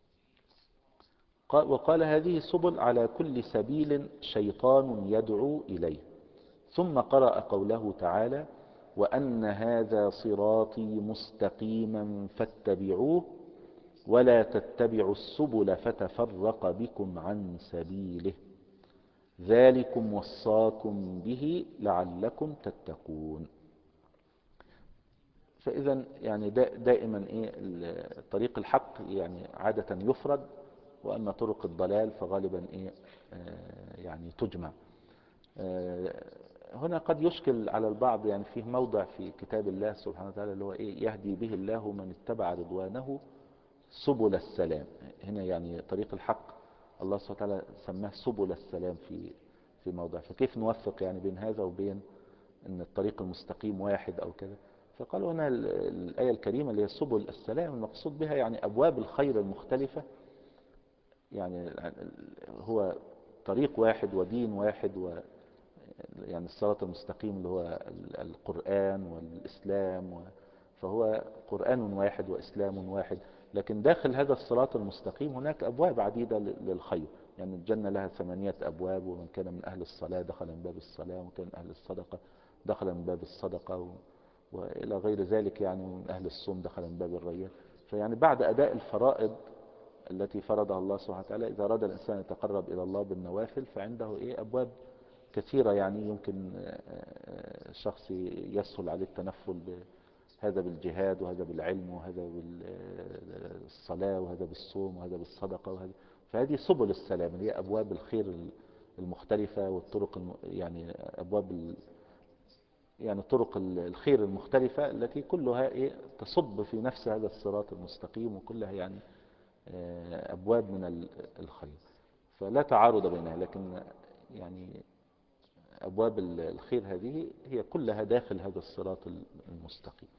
Speaker 1: وقال هذه سبل على كل سبيل شيطان يدعو إليه. ثم قرأ قوله تعالى وأن هذا صراطي مستقيما فاتبعوه ولا تتبعوا السبل فتفرق بكم عن سبيله ذلكم وصاكم به لعلكم تتقون. فإذا يعني دا دائما إيه طريق الحق يعني عادة يفرد، وأما طرق الضلال فغالبا إيه آه يعني تجمع. آه هنا قد يشكل على البعض، يعني فيه موضع في كتاب الله سبحانه وتعالى اللي هو إيه يهدي به الله من اتبع رضوانه سبل السلام. هنا يعني طريق الحق الله سبحانه وتعالى سماه سبل السلام في في موضع، فكيف نوفق يعني بين هذا وبين ان الطريق المستقيم واحد او كذا؟ فقالوا هنا الآية الكريمة اللي هي سبل السلام المقصود بها يعني أبواب الخير المختلفة، يعني هو طريق واحد ودين واحد، و يعني الصراط المستقيم اللي هو القرآن والإسلام و فهو قرآن واحد وإسلام واحد. لكن داخل هذا الصراط المستقيم هناك أبواب عديدة للخير، يعني الجنة لها ثمانية أبواب، ومن كان من أهل الصلاة دخل من باب الصلاة، ومن كان من أهل الصدقة دخل من باب الصدقة، و... وإلى غير ذلك، يعني من أهل الصوم دخل من باب الريان. فيعني بعد أداء الفرائض التي فرضها الله سبحانه وتعالى، إذا أراد الإنسان يتقرب إلى الله بالنوافل فعنده إيه أبواب كثيرة، يعني يمكن شخص يسهل عليه التنفل، هذا بالجهاد، وهذا بالعلم، وهذا بالصلاة، وهذا بالصوم، وهذا بالصدقة، وهذا. فهذه سبل السلام اللي هي أبواب الخير المختلفة، والطرق الم... يعني أبواب ال... يعني طرق الخير المختلفة التي كلها إيه تصب في نفس هذا الصراط المستقيم، وكلها يعني أبواب من الخير، فلا تعارض بينها. لكن يعني أبواب الخير هذه هي كلها داخل هذا الصراط المستقيم.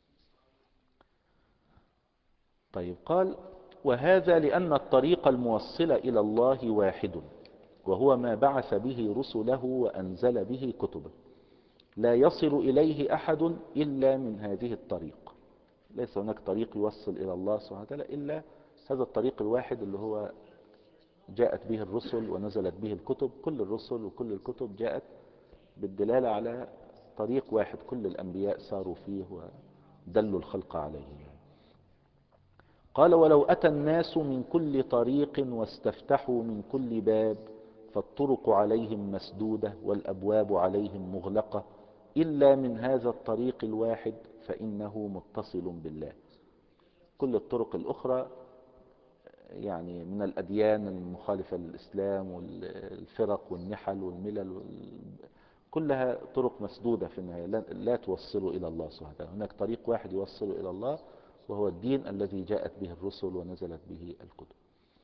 Speaker 1: طيب، قال: وهذا لأن الطريق الموصل إلى الله واحد، وهو ما بعث به رسله وأنزل به كتبه، لا يصل إليه أحد إلا من هذه الطريق. ليس هناك طريق يوصل إلى الله سبحانه وتعالى إلا هذا الطريق الواحد اللي هو جاءت به الرسل ونزلت به الكتب. كل الرسل وكل الكتب جاءت بالدلالة على طريق واحد، كل الأنبياء ساروا فيه ودلوا الخلق عليه يعني. قال: ولو أتى الناس من كل طريق واستفتحوا من كل باب، فالطرق عليهم مسدودة والأبواب عليهم مغلقة، إلا من هذا الطريق الواحد فإنه متصل بالله. كل الطرق الأخرى يعني من الأديان المخالفة للإسلام والفرق والنحل والملل، كلها طرق مسدودة في النهاية، لا توصل إلى الله سبحانه وتعالى. هناك طريق واحد يوصل إلى الله، وهو الدين الذي جاءت به الرسل ونزلت به الكتب.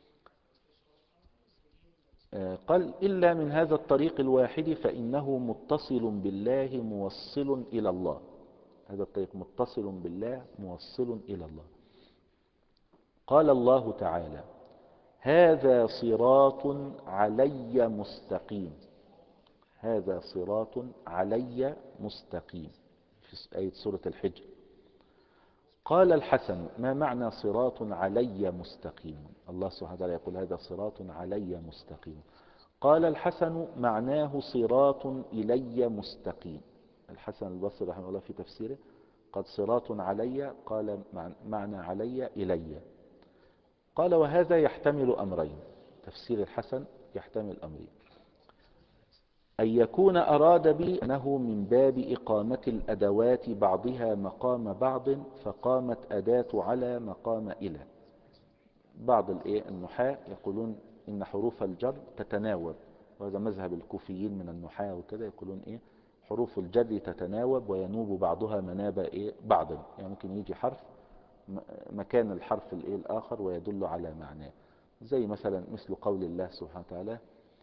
Speaker 1: قال: إلا من هذا الطريق الواحد فإنه متصل بالله موصل إلى الله. هذا الطريق متصل بالله موصل إلى الله. قال الله تعالى: هذا صراط علي مستقيم. هذا صراط علي مستقيم في آية سورة الحجر. قال الحسن: ما معنى صراط علي مستقيم؟ الله سبحانه وتعالى يقول: هذا صراط علي مستقيم. قال الحسن: معناه صراط إلي مستقيم. الحسن البصري رحمه الله في تفسيره قد صراط علي، قال معنى علي إلي. قال: وهذا يحتمل أمرين. تفسير الحسن يحتمل أمرين: أن يكون أراد به أنه من باب إقامة الأدوات بعضها مقام بعض، فقامت أداة على مقام إلى. بعض النحاة يقولون إن حروف الجر تتناوب، وهذا مذهب الكوفيين من النحاة وكذا، يقولون إيه حروف الجر تتناوب وينوب بعضها مناب إيه بعض، يعني ممكن يجي حرف مكان الحرف الإيه الآخر ويدل على معناه، زي مثلا مثل قول الله سبحانه وتعالى: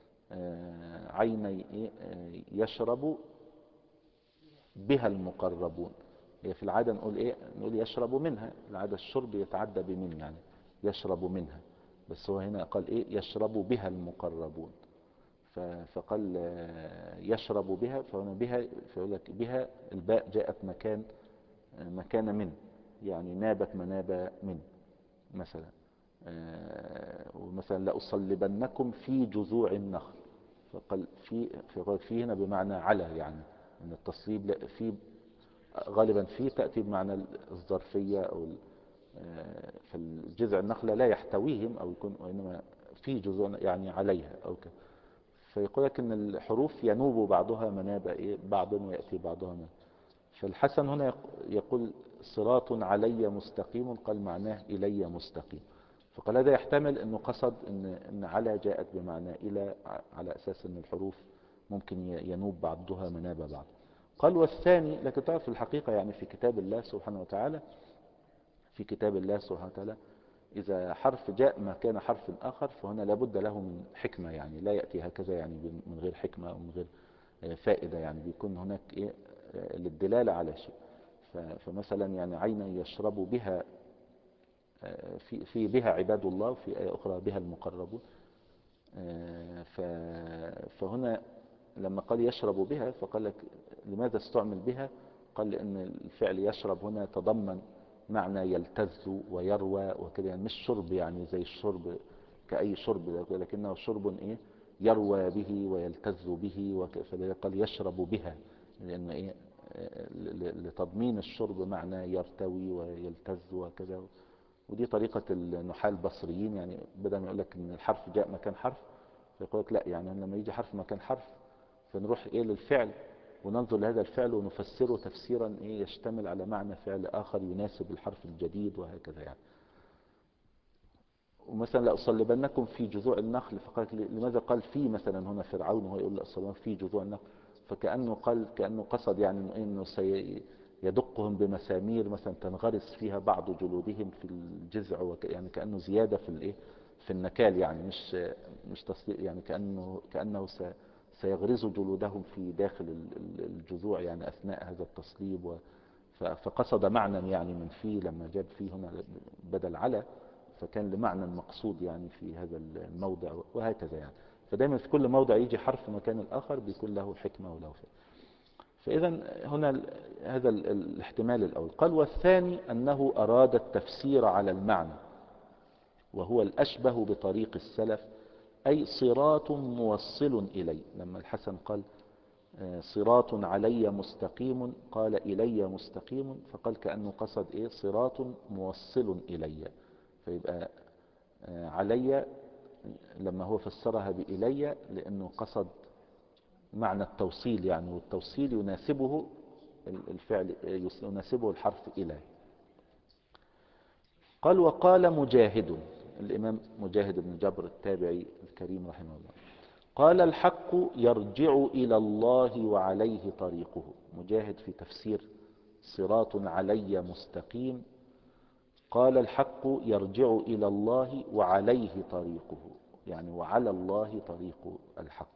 Speaker 1: عيني يشرب بها المقربون. هي في العادة نقول ايه نقول يشرب منها، العادة الشرب يتعدى بمن، يعني يشرب منها، بس هو هنا قال ايه يشرب بها المقربون، فقال يشرب بها، فهنا بها فيقول لك بها الباء جاءت مكان مكان من، يعني نابت مناب من مثلا. ومثلا لأصلبنكم في جذوع النخل، فقال في في هنا بمعنى على، يعني ان التصليب في غالبا في تأتي بمعنى الظرفية او فالجذع النخلة لا يحتويهم او يكون، وانما في جذوع يعني عليها او كده. فيقول لك ان الحروف ينوب بعضها مناب ايه بعض ويأتي بعضها مناب. فالحسن هنا يقول صراط علي مستقيم، قال معناه إلي مستقيم. فقال هذا يحتمل أنه قصد أن, إن على جاءت بمعنى إلى، على أساس أن الحروف ممكن ينوب بعضها مناب بعض. قال والثاني، لكن تعرف في الحقيقة يعني في كتاب الله سبحانه وتعالى، في كتاب الله سبحانه وتعالى إذا حرف جاء مكان حرف آخر فهنا لابد له من حكمة، يعني لا يأتي هكذا يعني من غير حكمة أو من غير فائدة، يعني بيكون هناك إيه للدلالة على شيء. فمثلا يعني عينا يشرب بها، في في بها عباد الله، وفي آية أخرى بها المقربون. فهنا لما قال يشرب بها فقال لك لماذا استعمل بها؟ قال لأن الفعل يشرب هنا تضمن معنى يلتز ويروى وكده، يعني مش شرب يعني زي الشرب كأي شرب، لكنه شرب إيه يروى به ويلتز به، فلذلك قال يشرب بها، لأن إيه لتضمين الشرب معنى يرتوي ويلتز وكذا. ودي طريقة النحاة البصريين، يعني بدل ما يقول لك ان الحرف جاء مكان حرف فيقول لك لا، يعني لما يجي حرف مكان حرف فنروح ايه للفعل وننظر لهذا الفعل ونفسره تفسيرا ايه يشتمل على معنى فعل اخر يناسب الحرف الجديد وهكذا يعني. ومثلا لأصلبنكم في جذوع النخل، فقال لماذا قال في مثلا هنا فرعون وهو يقول لأصلبنكم في جذوع النخل؟ فكأنه قال كأنه قصد يعني انه سيدقهم بمسامير مثلا تنغرس فيها بعض جلودهم في الجذع، وك يعني كأنه زيادة في الايه في النكال، يعني مش مش تصديق، يعني كأنه كأنه سيغرز جلودهم في داخل الجذوع يعني أثناء هذا التصليب. و فقصد معنى يعني من فيه لما جاب فيه هنا بدل على، فكان لمعنى مقصود يعني في هذا الموضع وهكذا يعني. فدايما في كل موضع يجي حرف مكان الآخر بيكون له حكمة وله فائدة. فإذا هنا هذا الاحتمال الأول. قال والثاني أنه أراد التفسير على المعنى، وهو الأشبه بطريق السلف، أي صراط موصل إلي. لما الحسن قال صراط علي مستقيم قال إلي مستقيم، فقال كأنه قصد إيه صراط موصل إلي. فيبقى علي لما هو فسرها بإلي لأنه قصد معنى التوصيل يعني، والتوصيل يناسبه الفعل، يناسبه الحرف إلى. قال وقال مجاهد، الإمام مجاهد بن جبر التابعي الكريم رحمه الله، قال الحق يرجع إلى الله وعليه طريقه. مجاهد في تفسير صراط علي مستقيم قال الحق يرجع إلى الله وعليه طريقه، يعني وعلى الله طريق الحق،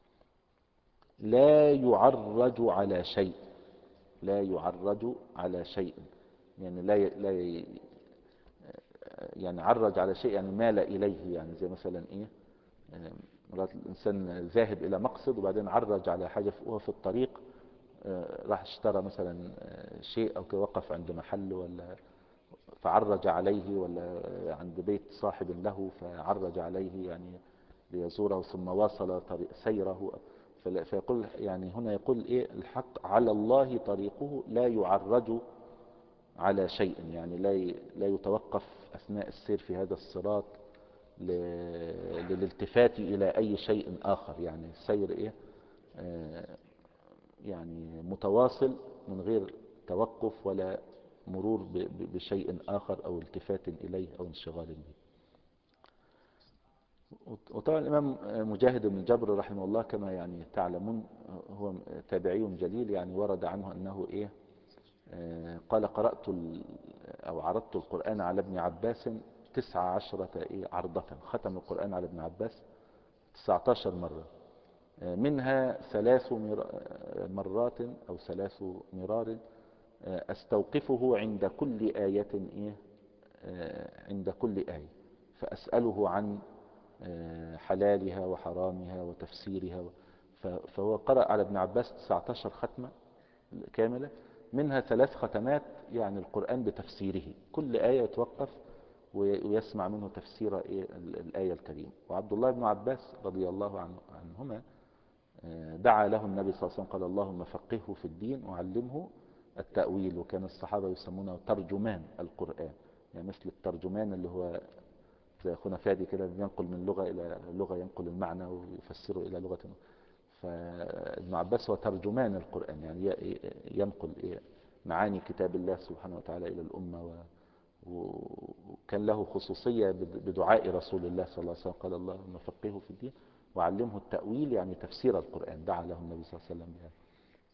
Speaker 1: لا يعرج على شيء، لا يعرج على شيء يعني لا لا يعني عرج على شيء يعني مال إليه، يعني زي مثلا إيه مرات الإنسان ذاهب إلى مقصد وبعدين عرج على حاجة وهو في الطريق، راح اشترى مثلا شيء أو وقف عند محل ولا فعرج عليه، ولا عند بيت صاحب له فعرج عليه يعني ليزوره ثم واصل طريق سيره. فيقول يعني هنا يقول إيه الحق على الله طريقه لا يعرج على شيء، يعني لا لا يتوقف أثناء السير في هذا الصراط للالتفات إلى أي شيء آخر، يعني السير إيه آه يعني متواصل من غير توقف ولا مرور بشيء آخر أو التفات إليه أو انشغال به. وطبعا الإمام مجاهد بن جبر رحمه الله كما يعني تعلمون هو تابعي جليل، يعني ورد عنه أنه إيه قال قرأت أو عرضت القرآن على ابن عباس تسع عشرة إيه عرضة، ختم القرآن على ابن عباس تسعة عشر مرة، منها ثلاث مرات أو ثلاث مرار أستوقفه عند كل آية إيه عند كل آية فأسأله عن حلالها وحرامها وتفسيرها. فهو قرأ على ابن عباس تسعة عشر ختمة كاملة، منها ثلاث ختمات يعني القرآن بتفسيره، كل آية يتوقف ويسمع منه تفسير الآية الكريمة. وعبد الله بن عباس رضي الله عنهما دعا له النبي صلى الله عليه وسلم قال اللهم فقهه في الدين وعلمه التأويل، وكان الصحابة يسمونه ترجمان القرآن، يعني مثل الترجمان اللي هو زي أخونا فادي كده ينقل من لغة إلى لغة، ينقل المعنى ويفسره إلى لغة. فابن عباس هو ترجمان القرآن، يعني ينقل معاني كتاب الله سبحانه وتعالى إلى الأمة، و وكان له خصوصية بدعاء رسول الله صلى الله عليه وسلم، قال اللهم فقهه في الدين وعلمه التأويل، يعني تفسير القرآن، دعا له النبي صلى الله عليه وسلم بها.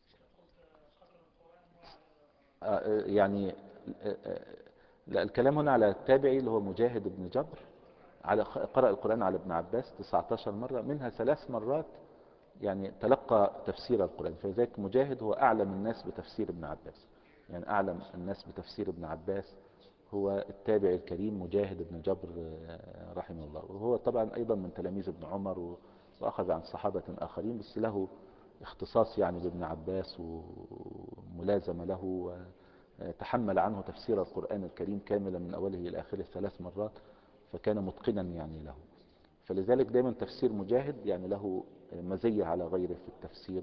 Speaker 1: آه، يعني آه، آه، لا، الكلام هنا على التابعي اللي هو مجاهد بن جبر، على قرأ القرآن على ابن عباس تسعة عشر مرة، منها ثلاث مرات يعني تلقى تفسير القرآن، فلذلك مجاهد هو أعلم الناس بتفسير ابن عباس، يعني أعلم الناس بتفسير ابن عباس هو التابع الكريم مجاهد بن جبر آه، رحمه الله. وهو طبعا أيضا من تلاميذ ابن عمر، و- وأخذ عن صحابة آخرين، بس له اختصاص يعني بابن عباس وملازمة له، وتحمل عنه تفسير القرآن الكريم كاملا من أوله إلى آخره ثلاث مرات، فكان متقنا يعني له. فلذلك دايما تفسير مجاهد يعني له مزية على غيره في التفسير.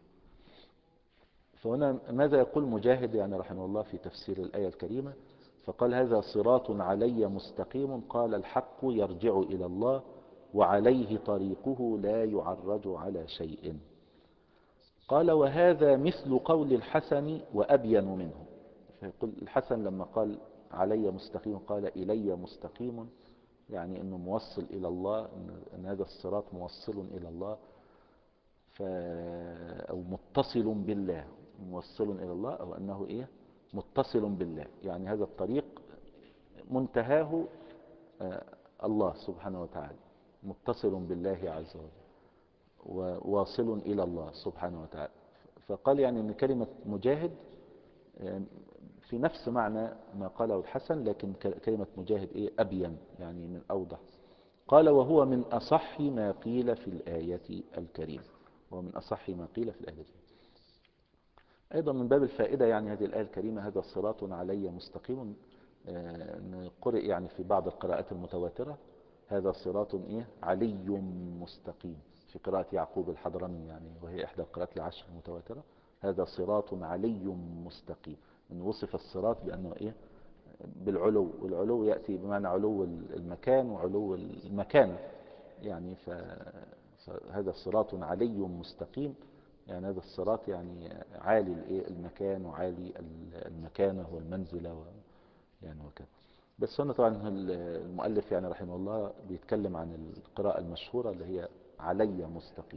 Speaker 1: فهنا ماذا يقول مجاهد يعني رحمه الله في تفسير الآية الكريمة؟ فقال هذا صراط علي مستقيم، قال الحق يرجع إلى الله وعليه طريقه لا يعرج على شيء. قال وهذا مثل قول الحسن وأبين منه. فيقول الحسن لما قال علي مستقيم قال إلي مستقيم، يعني أنه موصل إلى الله، أن هذا الصراط موصل إلى الله، ف... أو متصل بالله، موصل إلى الله، أو أنه إيه متصل بالله، يعني هذا الطريق منتهاه آه، الله سبحانه وتعالى، متصل بالله عز وجل وواصل إلى الله سبحانه وتعالى. فقال يعني أن كلمة مجاهد آه، في نفس معنى ما قاله الحسن، لكن كلمة مجاهد إيه أبين، يعني من أوضح. قال وهو من أصح ما قيل في الآية الكريمة، ومن أصح ما قيل في الآية الكريمة. أيضا من باب الفائدة يعني هذه الآية الكريمة هذا صراط علي مستقيم، آه، قرئ يعني في بعض القراءات المتواترة هذا صراط إيه علي مستقيم، في قراءة يعقوب الحضرمي يعني، وهي إحدى القراءات العشر المتواترة، هذا صراط علي مستقيم، إن وصف الصراط بأنه إيه بالعلو، والعلو يأتي بمعنى علو المكان وعلو المكان، يعني ف... فهذا صراط علي مستقيم، يعني هذا الصراط يعني عالي الايه المكان وعالي المكانة والمنزلة و... يعني وكذا. بس هنا طبعا المؤلف يعني رحمه الله بيتكلم عن القراءة المشهورة اللي هي علي مستقيم.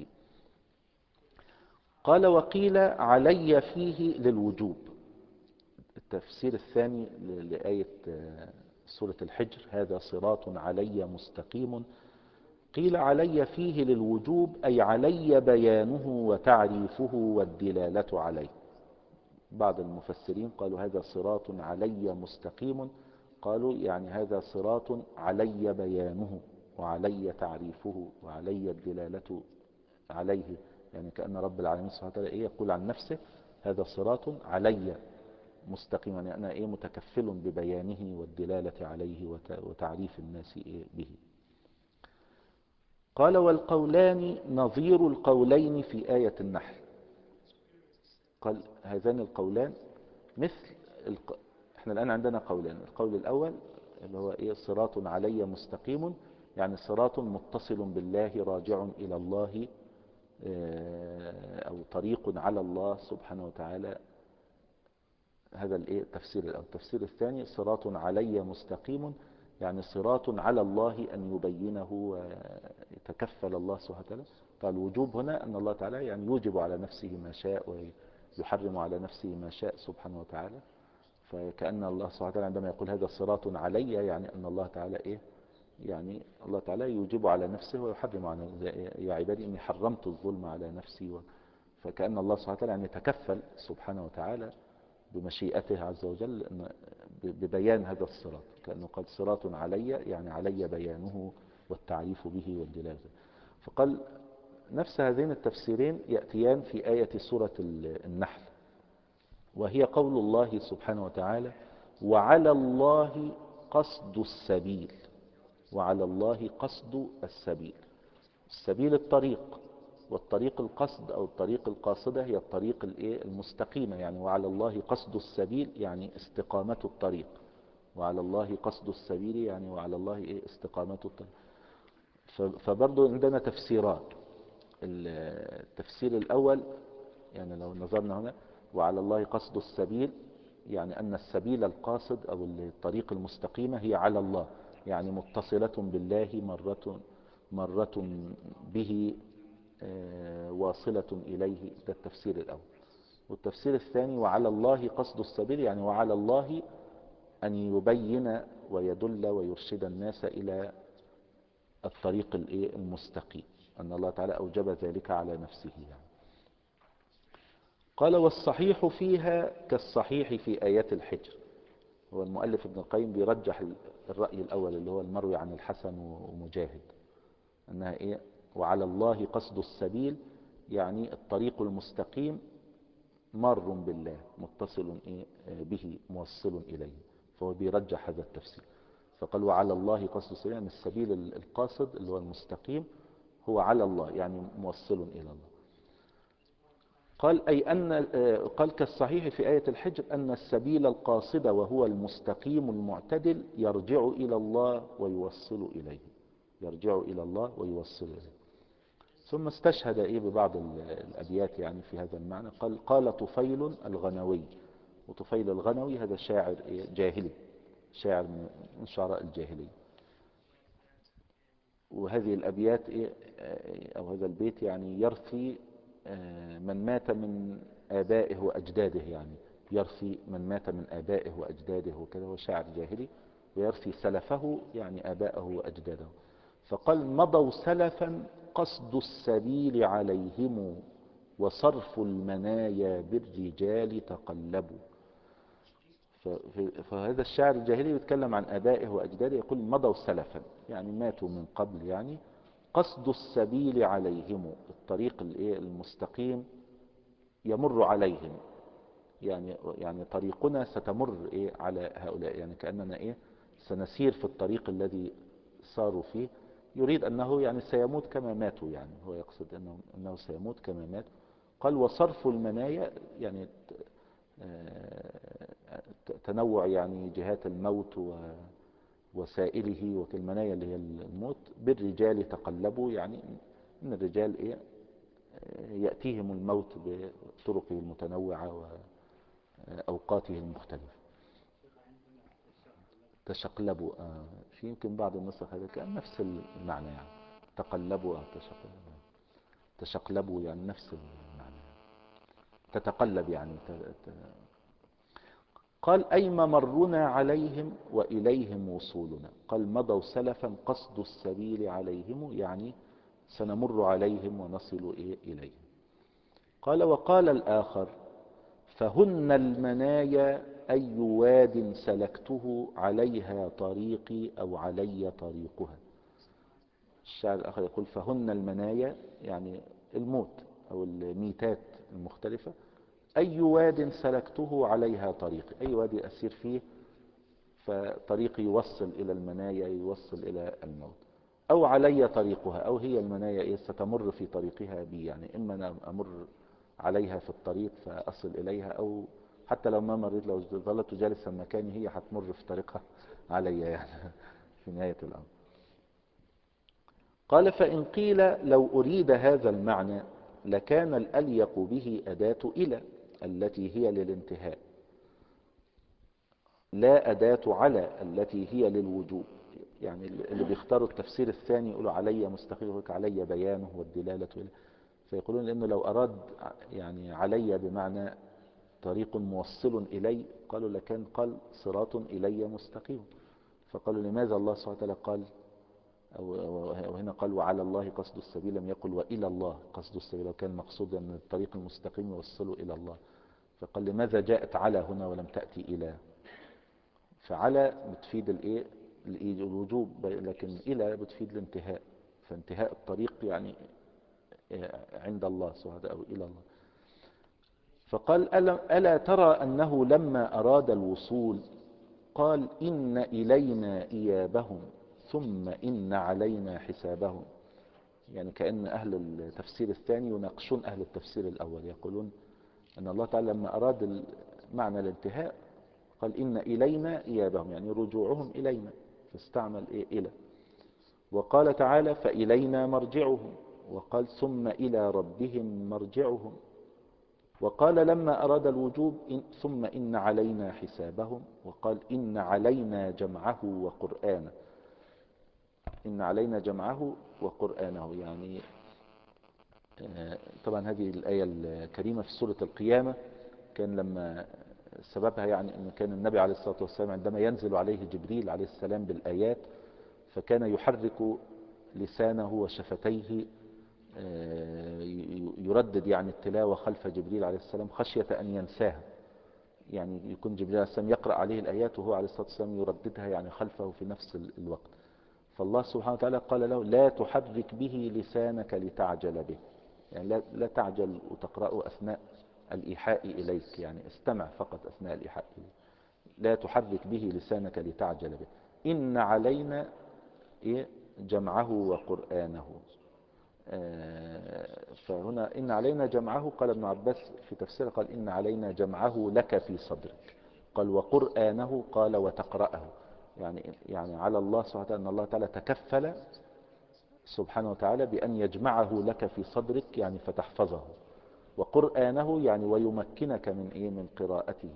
Speaker 1: قال وقيل علي فيه للوجوب، التفسير الثاني لآية سورة الحجر هذا صراط علي مستقيم، قيل علي فيه للوجوب أي علي بيانه وتعريفه والدلالة عليه. بعض المفسرين قالوا هذا صراط علي مستقيم، قالوا يعني هذا صراط علي بيانه وعلي تعريفه وعلي الدلالة عليه، يعني كأن رب العالمين سبحانه وتعالى إيه يقول عن نفسه هذا صراط علي مستقيم، يعني أنا إيه متكفل ببيانه والدلالة عليه وتعريف الناس إيه به. قال والقولان نظير القولين في آية النحل. قال هذان القولان مثل الق... احنا الآن عندنا قولان، القول الأول اللي هو إيه صراط علي مستقيم، يعني صراط متصل بالله راجع إلى الله، أو طريق على الله سبحانه وتعالى، هذا الايه التفسير الأول. التفسير الثاني صراط علي مستقيم، يعني صراط على الله أن يبينه ويتكفل الله سبحانه وتعالى. فالوجوب هنا أن الله تعالى يعني يوجب على نفسه ما شاء ويحرم على نفسه ما شاء سبحانه وتعالى، فكأن الله سبحانه وتعالى عندما يقول هذا صراط علي يعني أن الله تعالى إيه يعني الله تعالى يوجب على نفسه ويحرم على يا عبادي إني حرمت الظلم على نفسي و... فكأن الله سبحانه وتعالى يعني يتكفل سبحانه وتعالى بمشيئته عز وجل ببيان هذا الصراط، كأنه قال صراط علي يعني علي بيانه والتعريف به والدلالة. فقال نفس هذين التفسيرين يأتيان في آية سورة النحل، وهي قول الله سبحانه وتعالى وعلى الله قصد السبيل، وعلى الله قصد السبيل، السبيل الطريق، والطريق القصد أو الطريق القاصدة هي الطريق المستقيمة، يعني وعلى الله قصد السبيل يعني استقامة الطريق، وعلى الله قصد السبيل يعني وعلى الله استقامة الطريق. فبرضو عندنا تفسيران، التفسير الأول يعني لو نظرنا هنا وعلى الله قصد السبيل يعني أن السبيل القاصد أو الطريق المستقيمة هي على الله، يعني متصلة بالله، مرة مرة به، آه، واصلة إليه. ده التفسير الأول. والتفسير الثاني وعلى الله قصد السبيل، يعني وعلى الله أن يبين ويدل ويرشد الناس إلى الطريق المستقيم، أن الله تعالى أوجب ذلك على نفسه يعني. قال والصحيح فيها كالصحيح في آيات الحجر. هو المؤلف ابن القيم بيرجح الرأي الأول اللي هو المروي عن الحسن ومجاهد، أنها إيه؟ وعلى الله قصد السبيل، يعني الطريق المستقيم مار بالله، متصل إيه به، موصل إليه. فهو بيرجح هذا التفسير، فقال وعلى الله قصد السبيل، يعني السبيل القاصد اللي هو المستقيم هو على الله، يعني موصل إلى الله. قال أي أن قال كالصحيح في آية الحجر أن السبيل القاصد وهو المستقيم المعتدل يرجع إلى الله ويوصل إليه، يرجع إلى الله ويوصل إليه. ثم استشهد إيه ببعض الأبيات يعني في هذا المعنى. قال قال طفيل الغنوي، وطفيل الغنوي هذا شاعر جاهلي، شاعر من شعراء الجاهلية. وهذه الأبيات إيه أو هذا البيت يعني يرثي من مات من آبائه وأجداده، يعني يرثي من مات من آبائه وأجداده وكذا. هو شاعر جاهلي ويرثي سلفه يعني آبائه وأجداده. فقال مضوا سلفا قصد السبيل عليهم وصرف المنايا بالرجال تقلبوا. فهذا الشاعر الجاهلي يتكلم عن آبائه وأجداده، يقول مضوا سلفا يعني ماتوا من قبل، يعني قصد السبيل عليهم، الطريق المستقيم يمر عليهم، يعني يعني طريقنا ستمر إيه على هؤلاء، يعني كأننا إيه سنسير في الطريق الذي صاروا فيه. يريد أنه يعني سيموت كما ماتوا، يعني هو يقصد أنه, أنه سيموت كما مات. قال وصرف المنايا يعني تنوع يعني جهات الموت ووسائله، والمنايا اللي هي الموت. بالرجال تقلبوا يعني ان الرجال ايه يأتيهم الموت بطرقه المتنوعة وأوقاته المختلفة. تشقلبوا آه في يمكن بعض النسخ هذا كان نفس المعنى، يعني تقلبوا أو تشقلبوا، تشقلبوا يعني نفس المعنى، تتقلب يعني ت... قال أي ممرنا عليهم وإليهم وصولنا. قال مضوا سلفا قصد السبيل عليهم، يعني سنمر عليهم ونصل إيه إليهم. قال وقال الآخر فهن المنايا أي واد سلكته عليها طريقي أو علي طريقها. الشاعر الآخر يقول فهن المنايا يعني الموت أو الميتات المختلفة، أي واد سلكته عليها طريقي، أي وادي أسير فيه فطريقي يوصل إلى المنايا، يوصل إلى الموت. أو علي طريقها، أو هي المنايا إيه ستمر في طريقها بي، يعني إما أنا أمر عليها في الطريق فأصل إليها، أو حتى لو ما مريت، لو ظلت جالسا مكاني هي هتمر في طريقها علي يعني في نهاية الأمر. قال فإن قيل لو أريد هذا المعنى لكان الأليق به أداة إلى التي هي للانتهاء، لا أداة على التي هي للوجوب. يعني اللي بيختاروا التفسير الثاني يقولوا علي مستقيم، علي بيانه والدلالة إليه، فيقولون لأنه لو أراد يعني علي بمعنى طريق موصل إلي قالوا لكان قال صراط إلي مستقيم. فقالوا لماذا الله سبحانه وتعالى قال أو هنا قال وعلى الله قصد السبيل، لم يقل وإلى الله قصد السبيل، وكان مقصود أن الطريق المستقيم يوصله إلى الله. فقال لماذا جاءت على هنا ولم تأتي إلى؟ فعلى بتفيد الايه الوجوب، لكن إلى بتفيد الانتهاء، فانتهاء الطريق يعني عند الله سبحانه أو إلى الله. فقال ألا ترى أنه لما أراد الوصول قال إن إلينا إيابهم ثم إن علينا حسابهم. يعني كأن أهل التفسير الثاني يناقشون أهل التفسير الأول، يقولون أن الله تعالى لما أراد معنى الانتهاء قال إن إلينا إيابهم، يعني رجوعهم إلينا، فاستعمل إيه إلى. وقال تعالى فإلينا مرجعهم، وقال ثم إلى ربهم مرجعهم. وقال لما أراد الوجوب إن ثم إن علينا حسابهم، وقال إن علينا جمعه وقرآنه. إن علينا جمعه وقرآنه يعني آه، طبعا هذه الآية الكريمة في سورة القيامة، كان لما سببها يعني أن كان النبي عليه الصلاة والسلام عندما ينزل عليه جبريل عليه السلام بالآيات، فكان يحرك لسانه وشفتيه آه، يردد يعني التلاوة خلف جبريل عليه السلام خشية أن ينساها. يعني يكون جبريل عليه السلام يقرأ عليه الآيات وهو عليه الصلاة والسلام يرددها يعني خلفه في نفس الوقت. فالله سبحانه وتعالى قال له لا تحرك به لسانك لتعجل به، يعني لا, لا تعجل وتقرأه أثناء الإيحاء إليك، يعني استمع فقط أثناء الإيحاء إليك. لا تحرك به لسانك لتعجل به. إن علينا إيه؟ جمعه وقرآنه. آه، فهنا إن علينا جمعه، قال ابن عباس في تفسيره قال إن علينا جمعه لك في صدرك، قال وقرآنه قال وتقرأه. يعني يعني على الله سبحانه وتعالى أن الله تعالى تكفل سبحانه وتعالى بأن يجمعه لك في صدرك يعني فتحفظه، وقرآنه يعني ويمكنك من إيه من قراءته.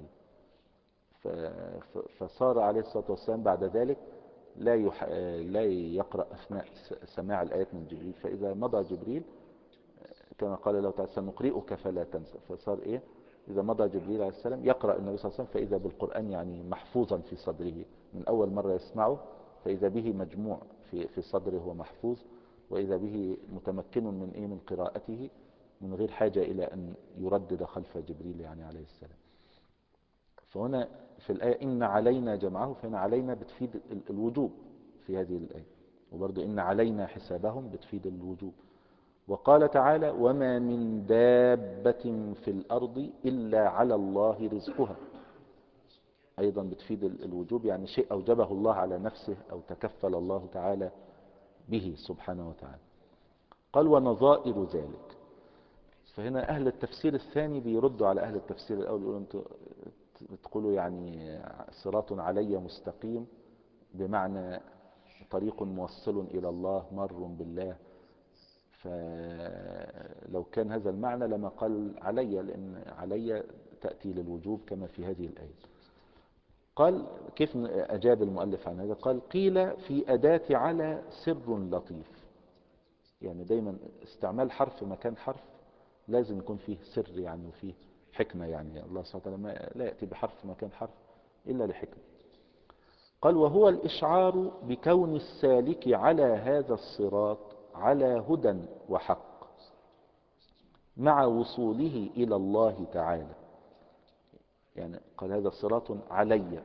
Speaker 1: فصار عليه الصلاة والسلام بعد ذلك لا يح... لا يقرأ أثناء سماع الآيات من جبريل، فإذا مضى جبريل كما قال له تعالى سنقرئك فلا تنسى، فصار إيه إذا مضى جبريل عليه السلام يقرأ النبي صلى الله عليه وسلم فإذا بالقرآن يعني محفوظا في صدره من أول مرة يسمعه، فإذا به مجموع في في صدره ومحفوظ، وإذا به متمكن من إيه من قراءته من غير حاجة إلى أن يردد خلف جبريل يعني عليه السلام. فهنا في الآية إن علينا جمعه، فهنا علينا بتفيد الوجوب في هذه الآية، وبرضو إن علينا حسابهم بتفيد الوجوب. وقال تعالى وما من دابة في الأرض إلا على الله رزقها، أيضا بتفيد الوجوب، يعني شيء أوجبه الله على نفسه أو تكفل الله تعالى به سبحانه وتعالى. قال ونظائر ذلك. فهنا أهل التفسير الثاني بيردوا على أهل التفسير الأول، يقولوا أنتوا تقولوا يعني صراط علي مستقيم بمعنى طريق موصل إلى الله مر بالله، فلو كان هذا المعنى لما قال علي، لأن علي تأتي للوجوب كما في هذه الآية. قال كيف أجاب المؤلف عن هذا؟ قال قيل في أداة على سر لطيف، يعني دايما استعمال حرف مكان حرف لازم يكون فيه سر يعني وفيه حكمة، يعني الله سبحانه وتعالى لا يأتي بحرف مكان حرف إلا لحكمة. قال وهو الإشعار بكون السالك على هذا الصراط على هدى وحق مع وصوله إلى الله تعالى، يعني قال هذا صراط علي،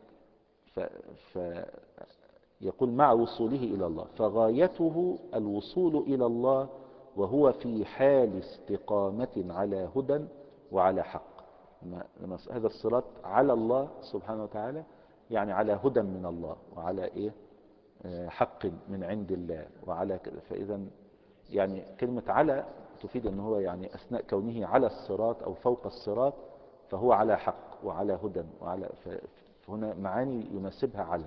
Speaker 1: فيقول مع وصوله إلى الله، فغايته الوصول إلى الله وهو في حال استقامة على هدى وعلى حق. هذا الصراط على الله سبحانه وتعالى يعني على هدى من الله وعلى إيه حق من عند الله وعلى كده. فإذا يعني كلمة على تفيد أنه هو يعني أثناء كونه على الصراط أو فوق الصراط فهو على حق وعلى هدى وعلى، فهنا معاني يناسبها على.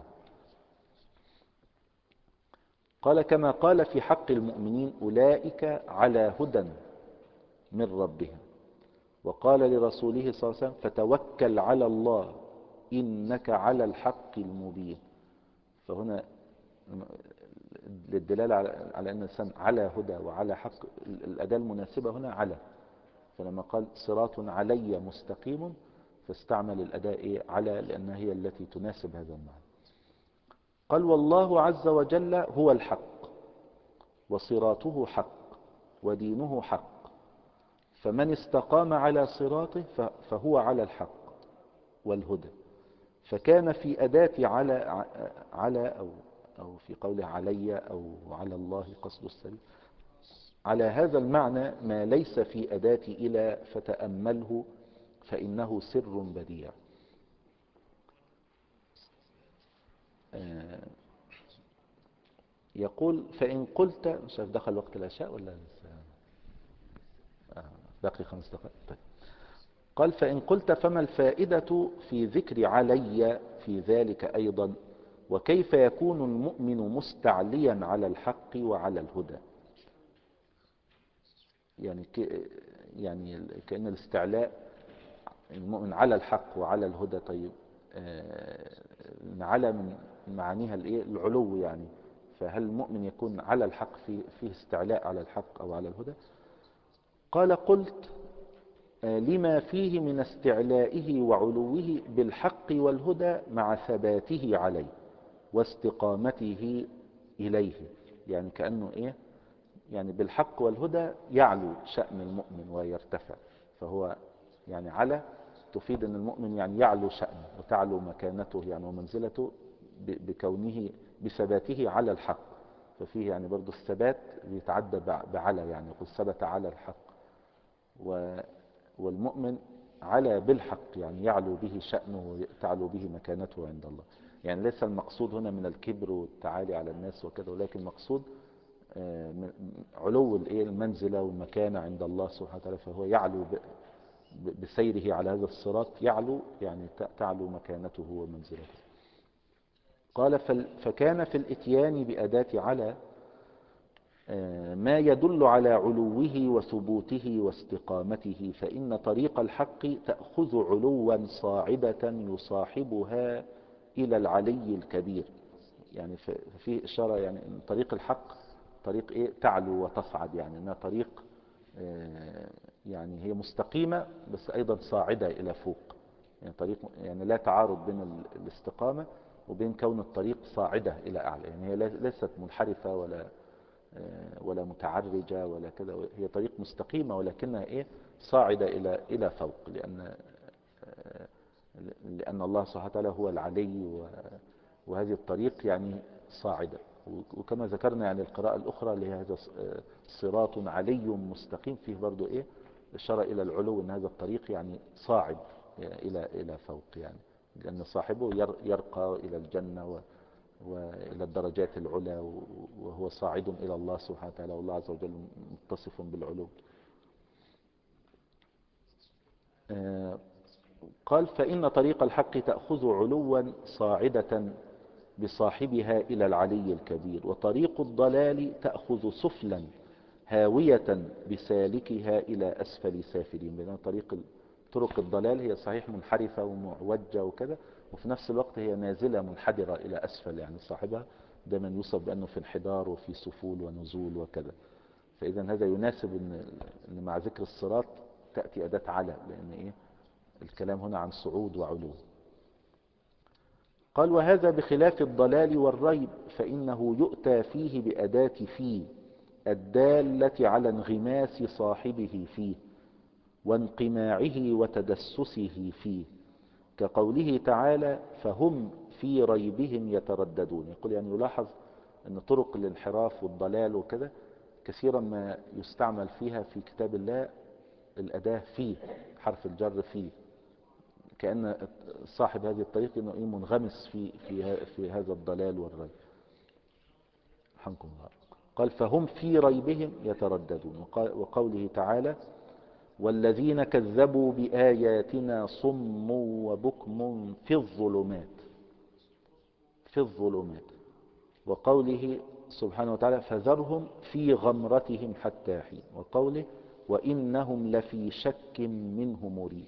Speaker 1: قال كما قال في حق المؤمنين أولئك على هدى من ربهم، وقال لرسوله صلى الله عليه وسلم فتوكل على الله إنك على الحق المبين. فهنا للدلالة على أن الإنسان على هدى وعلى حق الأداة المناسبة هنا على، فلما قال صراط علي مستقيم فاستعمل الأداة على لأنها هي التي تناسب هذا المعنى. قال والله عز وجل هو الحق وصراطه حق ودينه حق، فمن استقام على صراطه فهو على الحق والهدى. فكان في أداة على على أو أو في قوله علي أو على الله قصد السبيل على هذا المعنى ما ليس في أداة إلى فتأمله فإنه سر بديع. آه يقول فإن قلت مش عارف دخل وقت العشاء ولا لسه؟ آه باقي خمس دقائق. طيب. قال فإن قلت فما الفائدة في ذكر علي في ذلك أيضا، وكيف يكون المؤمن مستعليا على الحق وعلى الهدى؟ يعني يعني كأن الاستعلاء المؤمن على الحق وعلى الهدى. طيب آه، على من معانيها الايه العلو يعني، فهل المؤمن يكون على الحق في فيه استعلاء على الحق او على الهدى؟ قال قلت آه، لما فيه من استعلائه وعلوه بالحق والهدى مع ثباته عليه واستقامته إليه. يعني كأنه إيه، يعني بالحق والهدى يعلو شأن المؤمن ويرتفع، فهو يعني على تفيد أن المؤمن يعني يعلو شأنه وتعلو مكانته يعني ومنزلته بكونه بثباته على الحق. ففيه يعني برضو الثبات بيتعدى بعلى، يعني يقول ثبت على الحق. والمؤمن على بالحق يعني يعلو به شأنه وتعلو به مكانته عند الله. يعني ليس المقصود هنا من الكبر والتعالي على الناس وكذا، ولكن المقصود علو المنزلة والمكانة عند الله سبحانه وتعالى، فهو يعلو بسيره على هذا الصراط، يعلو يعني تعلو مكانته ومنزلته. قال فكان في الاتيان بأداة على ما يدل على علوه وثبوته واستقامته، فإن طريق الحق تأخذ علوا صاعدة يصاحبها إلى العلي الكبير. يعني في إشارة يعني أن طريق الحق طريق إيه تعلو وتصعد، يعني أنها طريق يعني هي مستقيمة بس أيضا صاعدة إلى فوق. يعني طريق يعني لا تعارض بين الاستقامة وبين كون الطريق صاعدة إلى أعلى. يعني هي ليست منحرفة ولا ولا متعرجة ولا كذا، هي طريق مستقيمة ولكنها إيه صاعدة إلى إلى فوق، لأن لأن الله سبحانه وتعالى هو العلي، وهذه الطريق يعني صاعدة. وكما ذكرنا يعني القراءة الأخرى لهذا صراط علي مستقيم فيه برضو إيه إشارة إلى العلو، أن هذا الطريق يعني صاعد إلى إلى فوق، يعني لأن صاحبه يرقى إلى الجنة وإلى الدرجات العلى، وهو صاعد إلى الله سبحانه وتعالى، والله عز وجل متصف بالعلو. قال فإن طريق الحق تأخذ علوا صاعدة بصاحبها إلى العلي الكبير، وطريق الضلال تأخذ سفلا هاوية بسالكها إلى أسفل سافلين. لأن طريق طرق الضلال هي صحيح منحرفة ومعوجة وكذا، وفي نفس الوقت هي نازلة منحدرة إلى أسفل، يعني صاحبها دائما يوصف بأنه في انحدار وفي سفول ونزول وكذا. فإذا هذا يناسب أن مع ذكر الصراط تأتي أداة على، لأن إيه الكلام هنا عن صعود وعلو. قال وهذا بخلاف الضلال والريب، فإنه يؤتى فيه بأداة في الدالة على انغماس صاحبه فيه وانقماعه وتدسسه فيه، كقوله تعالى فهم في ريبهم يترددون. يقول يعني يلاحظ أن طرق الانحراف والضلال وكذا كثيرا ما يستعمل فيها في كتاب الله الأداة في حرف الجر فيه، كأن صاحب هذه الطريق انه منغمس في في في هذا الضلال والريب. رحمكم الله. قال فهم في ريبهم يترددون. وقوله تعالى والذين كذبوا بآياتنا صم وبكم في الظلمات في الظلمات. وقوله سبحانه وتعالى فذرهم في غمرتهم حتى حين. وقوله وإنهم لفي شك منه مريب.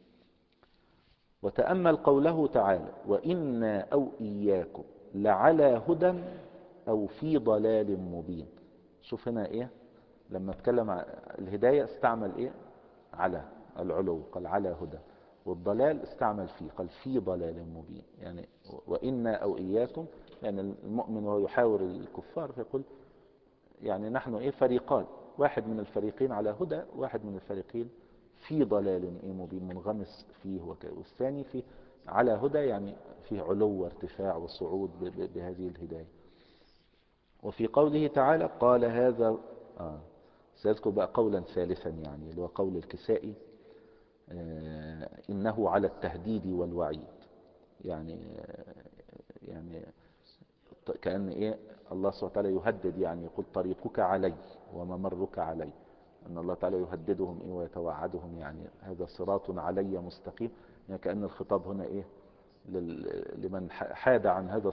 Speaker 1: وتأمل قوله تعالى وإنا أو إياكم لعلى هدى أو في ضلال مبين. شوف هنا إيه لما اتكلم عن الهداية استعمل إيه على العلو، قال على هدى، والضلال استعمل فيه قال في ضلال مبين. يعني وإنا أو إياكم، يعني المؤمن وهو يحاور الكفار فيقول يعني نحن إيه فريقان، واحد من الفريقين على هدى، واحد من الفريقين في ضلال مبين منغمس فيه، والثاني في على هدى يعني فيه علو وارتفاع وصعود بهذه الهداية. وفي قوله تعالى قال هذا آه سيذكر بقى قولا ثالثا، يعني اللي هو قول الكسائي آه إنه على التهديد والوعيد. يعني آه يعني كأن إيه الله سبحانه وتعالى يهدد، يعني يقول طريقك علي وممرك علي، أن الله تعالى يهددهم إيه ويتوعدهم، يعني هذا صراط علي مستقيم. يعني كأن الخطاب هنا إيه لمن حاد عن هذا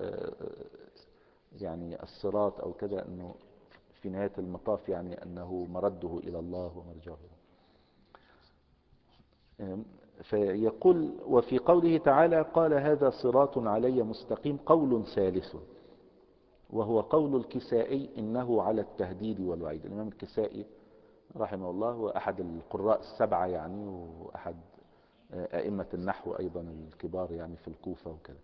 Speaker 1: يعني الصراط أو كذا، أنه في نهاية المطاف يعني أنه مرده إلى الله ومرجعه. فيقول وفي قوله تعالى قال هذا صراط علي مستقيم قول ثالث، وهو قول الكسائي إنه على التهديد والوعيد. الإمام الكسائي رحمه الله هو أحد القراء السبعة يعني، وأحد أئمة النحو أيضا الكبار يعني في الكوفة وكذا،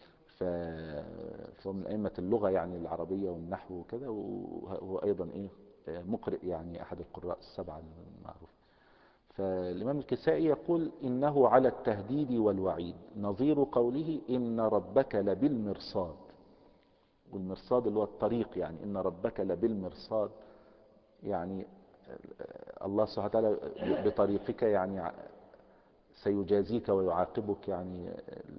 Speaker 1: فهو من أئمة اللغة يعني العربية والنحو وكذا، وهو أيضا إيه مقرئ يعني أحد القراء السبعة المعروف. فالإمام الكسائي يقول إنه على التهديد والوعيد، نظير قوله إن ربك لبالمرصاد، والمرصاد اللي هو الطريق، يعني إن ربك لبالمرصاد، يعني الله سبحانه وتعالى بطريقك يعني سيجازيك ويعاقبك، يعني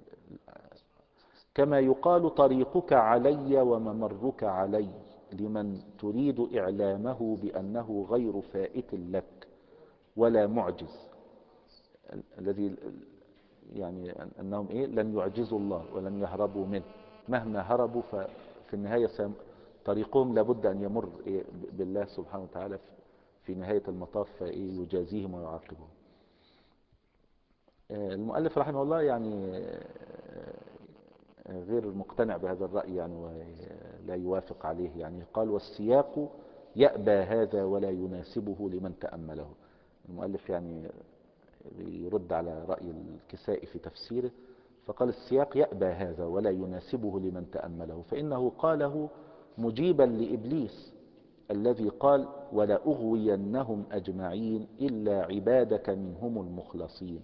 Speaker 1: كما يقال طريقك علي وممرك علي لمن تريد إعلامه بأنه غير فائت لك ولا معجز، الذي يعني أنهم إيه لن يعجزوا الله ولن يهربوا منه، مهما هربوا ففي النهاية طريقهم لابد أن يمر إيه بالله سبحانه وتعالى في نهاية المطاف فإيه يجازيهم ويعاقبهم. المؤلف رحمه الله يعني غير مقتنع بهذا الرأي يعني ولا يوافق عليه، يعني قال والسياق يأبى هذا ولا يناسبه لمن تأمله. المؤلف يعني يرد على رأي الكسائي في تفسيره، فقال السياق يأبى هذا ولا يناسبه لمن تأمله، فإنه قاله مجيبا لإبليس الذي قال ولأغوينهم أجمعين إلا عبادك منهم المخلصين،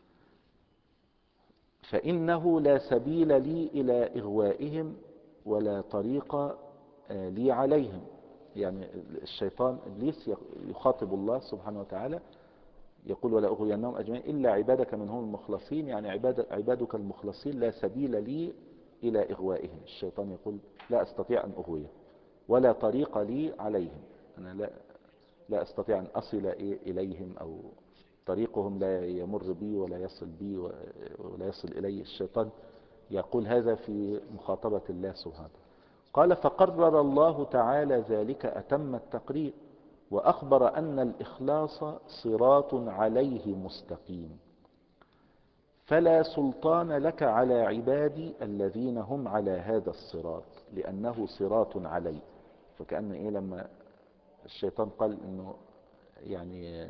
Speaker 1: فإنه لا سبيل لي إلى إغوائهم ولا طريق لي عليهم. يعني الشيطان إبليس يخاطب الله سبحانه وتعالى يقول ولا أغوينهم أجمعين إلا عبادك منهم المخلصين، يعني عباد عبادك المخلصين لا سبيل لي إلى إغوائهم. الشيطان يقول لا أستطيع أن أغويه ولا طريق لي عليهم، أنا لا, لا أستطيع أن أصل إليهم، أو طريقهم لا يمر بي ولا يصل بي ولا يصل إلي. الشيطان يقول هذا في مخاطبة الله سبحانه. قال فقرر الله تعالى ذلك أتم التقرير، وأخبر أن الإخلاص صراط عليه مستقيم، فلا سلطان لك على عبادي الذين هم على هذا الصراط لأنه صراط علي. فكأن إيه لما الشيطان قال إنه يعني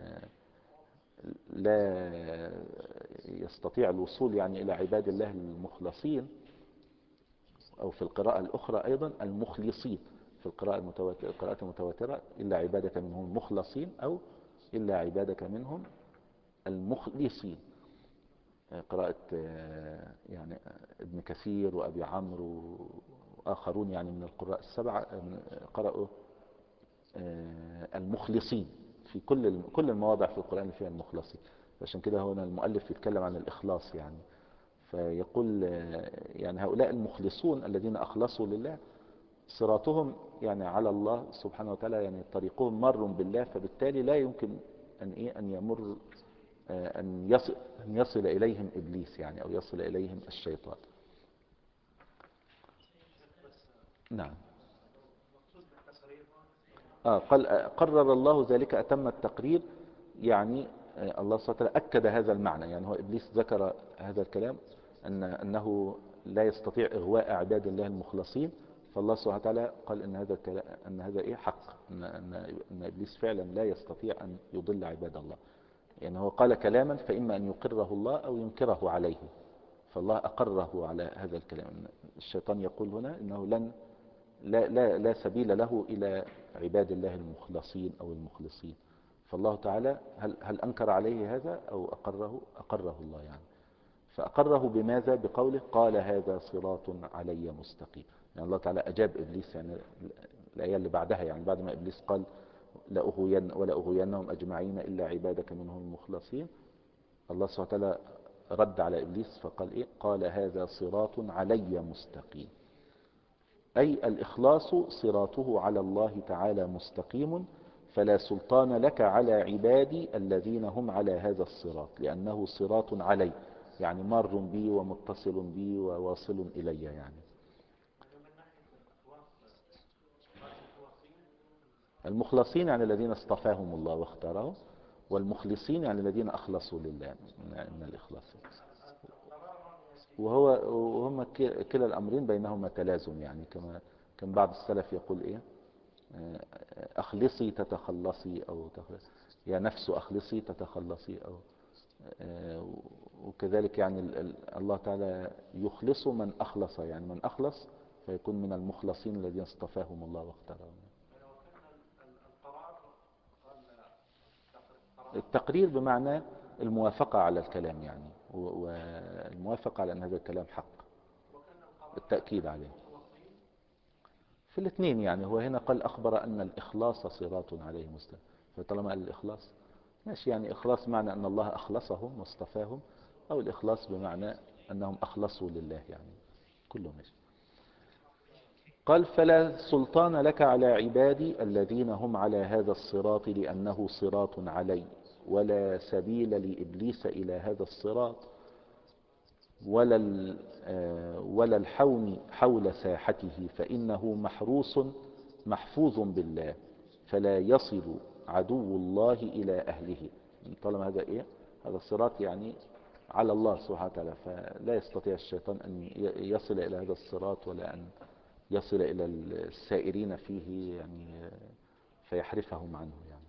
Speaker 1: لا يستطيع الوصول يعني إلى عباد الله المخلصين، أو في القراءة الأخرى أيضا المخلصين، في القراءة المتواترة القراءات المتواترة إلا عبادك منهم المخلصين، أو إلا عبادك منهم المخلصين، قراءة يعني ابن كثير وأبي عمرو وآخرون يعني من القراء السبعة قرأوا المخلصين في كل كل المواضع في القرآن اللي فيها المخلصين. عشان كده هنا المؤلف يتكلم عن الإخلاص يعني، فيقول يعني هؤلاء المخلصون الذين أخلصوا لله صراطهم يعني على الله سبحانه وتعالى، يعني طريقهم مر بالله، فبالتالي لا يمكن أن إيه أن يمر أن يصل, أن يصل إليهم إبليس يعني، أو يصل إليهم الشيطان. نعم. آه قال قرر الله ذلك أتم التقرير، يعني الله سبحانه وتعالى أكد هذا المعنى، يعني هو إبليس ذكر هذا الكلام أن أنه لا يستطيع إغواء عباد الله المخلصين، فالله سبحانه وتعالى قال أن هذا الكلام أن هذا إيه حق، أن, أن, أن إبليس فعلا لا يستطيع أن يضل عباد الله. يعني هو قال كلاما فإما أن يقره الله أو ينكره عليه، فالله أقره على هذا الكلام. الشيطان يقول هنا إنه لن لا, لا, لا سبيل له إلى عباد الله المخلصين أو المخلصين، فالله تعالى هل, هل أنكر عليه هذا أو أقره؟ أقره الله يعني، فأقره بماذا؟ بقوله قال هذا صراط علي مستقيم. يعني الله تعالى أجاب إبليس، يعني الآية اللي بعدها يعني بعد ما إبليس قال لأغوين ولا أغوينهم أجمعين إلا عبادك منهم المخلصين، الله سبحانه وتعالى رد على إبليس فقال إيه؟ قال هذا صراط علي مستقيم، أي الإخلاص صراطه على الله تعالى مستقيم، فلا سلطان لك على عبادي الذين هم على هذا الصراط لأنه صراط علي، يعني مار بي ومتصل بي وواصل إلي يعني. المخلصين يعني الذين اصطفاهم الله واختارهم، والمخلصين يعني الذين أخلصوا لله من من الإخلاص. وهو وهم ك- كلا الأمرين بينهما تلازم، يعني كما كان بعض السلف يقول إيه، آه، أخلصي تتخلصي، أو تخ- يا نفس أخلصي تتخلصي، أو آه، وكذلك يعني ال- ال- الله تعالى يخلص من أخلص، يعني من أخلص فيكون من المخلصين الذين اصطفاهم الله واختارهم. التقرير بمعنى الموافقة على الكلام، يعني و- والموافقة على أن هذا الكلام حق، التأكيد عليه في الاثنين. يعني هو هنا قال أخبر أن الإخلاص صراط عليه مستقيم، فطالما قال الإخلاص ماشي، يعني إخلاص معنى أن الله أخلصهم واصطفاهم، أو الإخلاص بمعنى أنهم أخلصوا لله، يعني كله ماشي. قال فلا سلطان لك على عبادي الذين هم على هذا الصراط لأنه صراط علي، ولا سبيل لإبليس إلى هذا الصراط، ولا ال- آه، ولا الحوم حول ساحته، فإنه محروس محفوظ بالله، فلا يصل عدو الله إلى أهله. طالما هذا إيه، هذا الصراط يعني على الله سبحانه وتعالى، فلا يستطيع الشيطان أن ي- يصل إلى هذا الصراط، ولا أن يصل إلى السائرين فيه، يعني آه، فيحرفهم عنه يعني.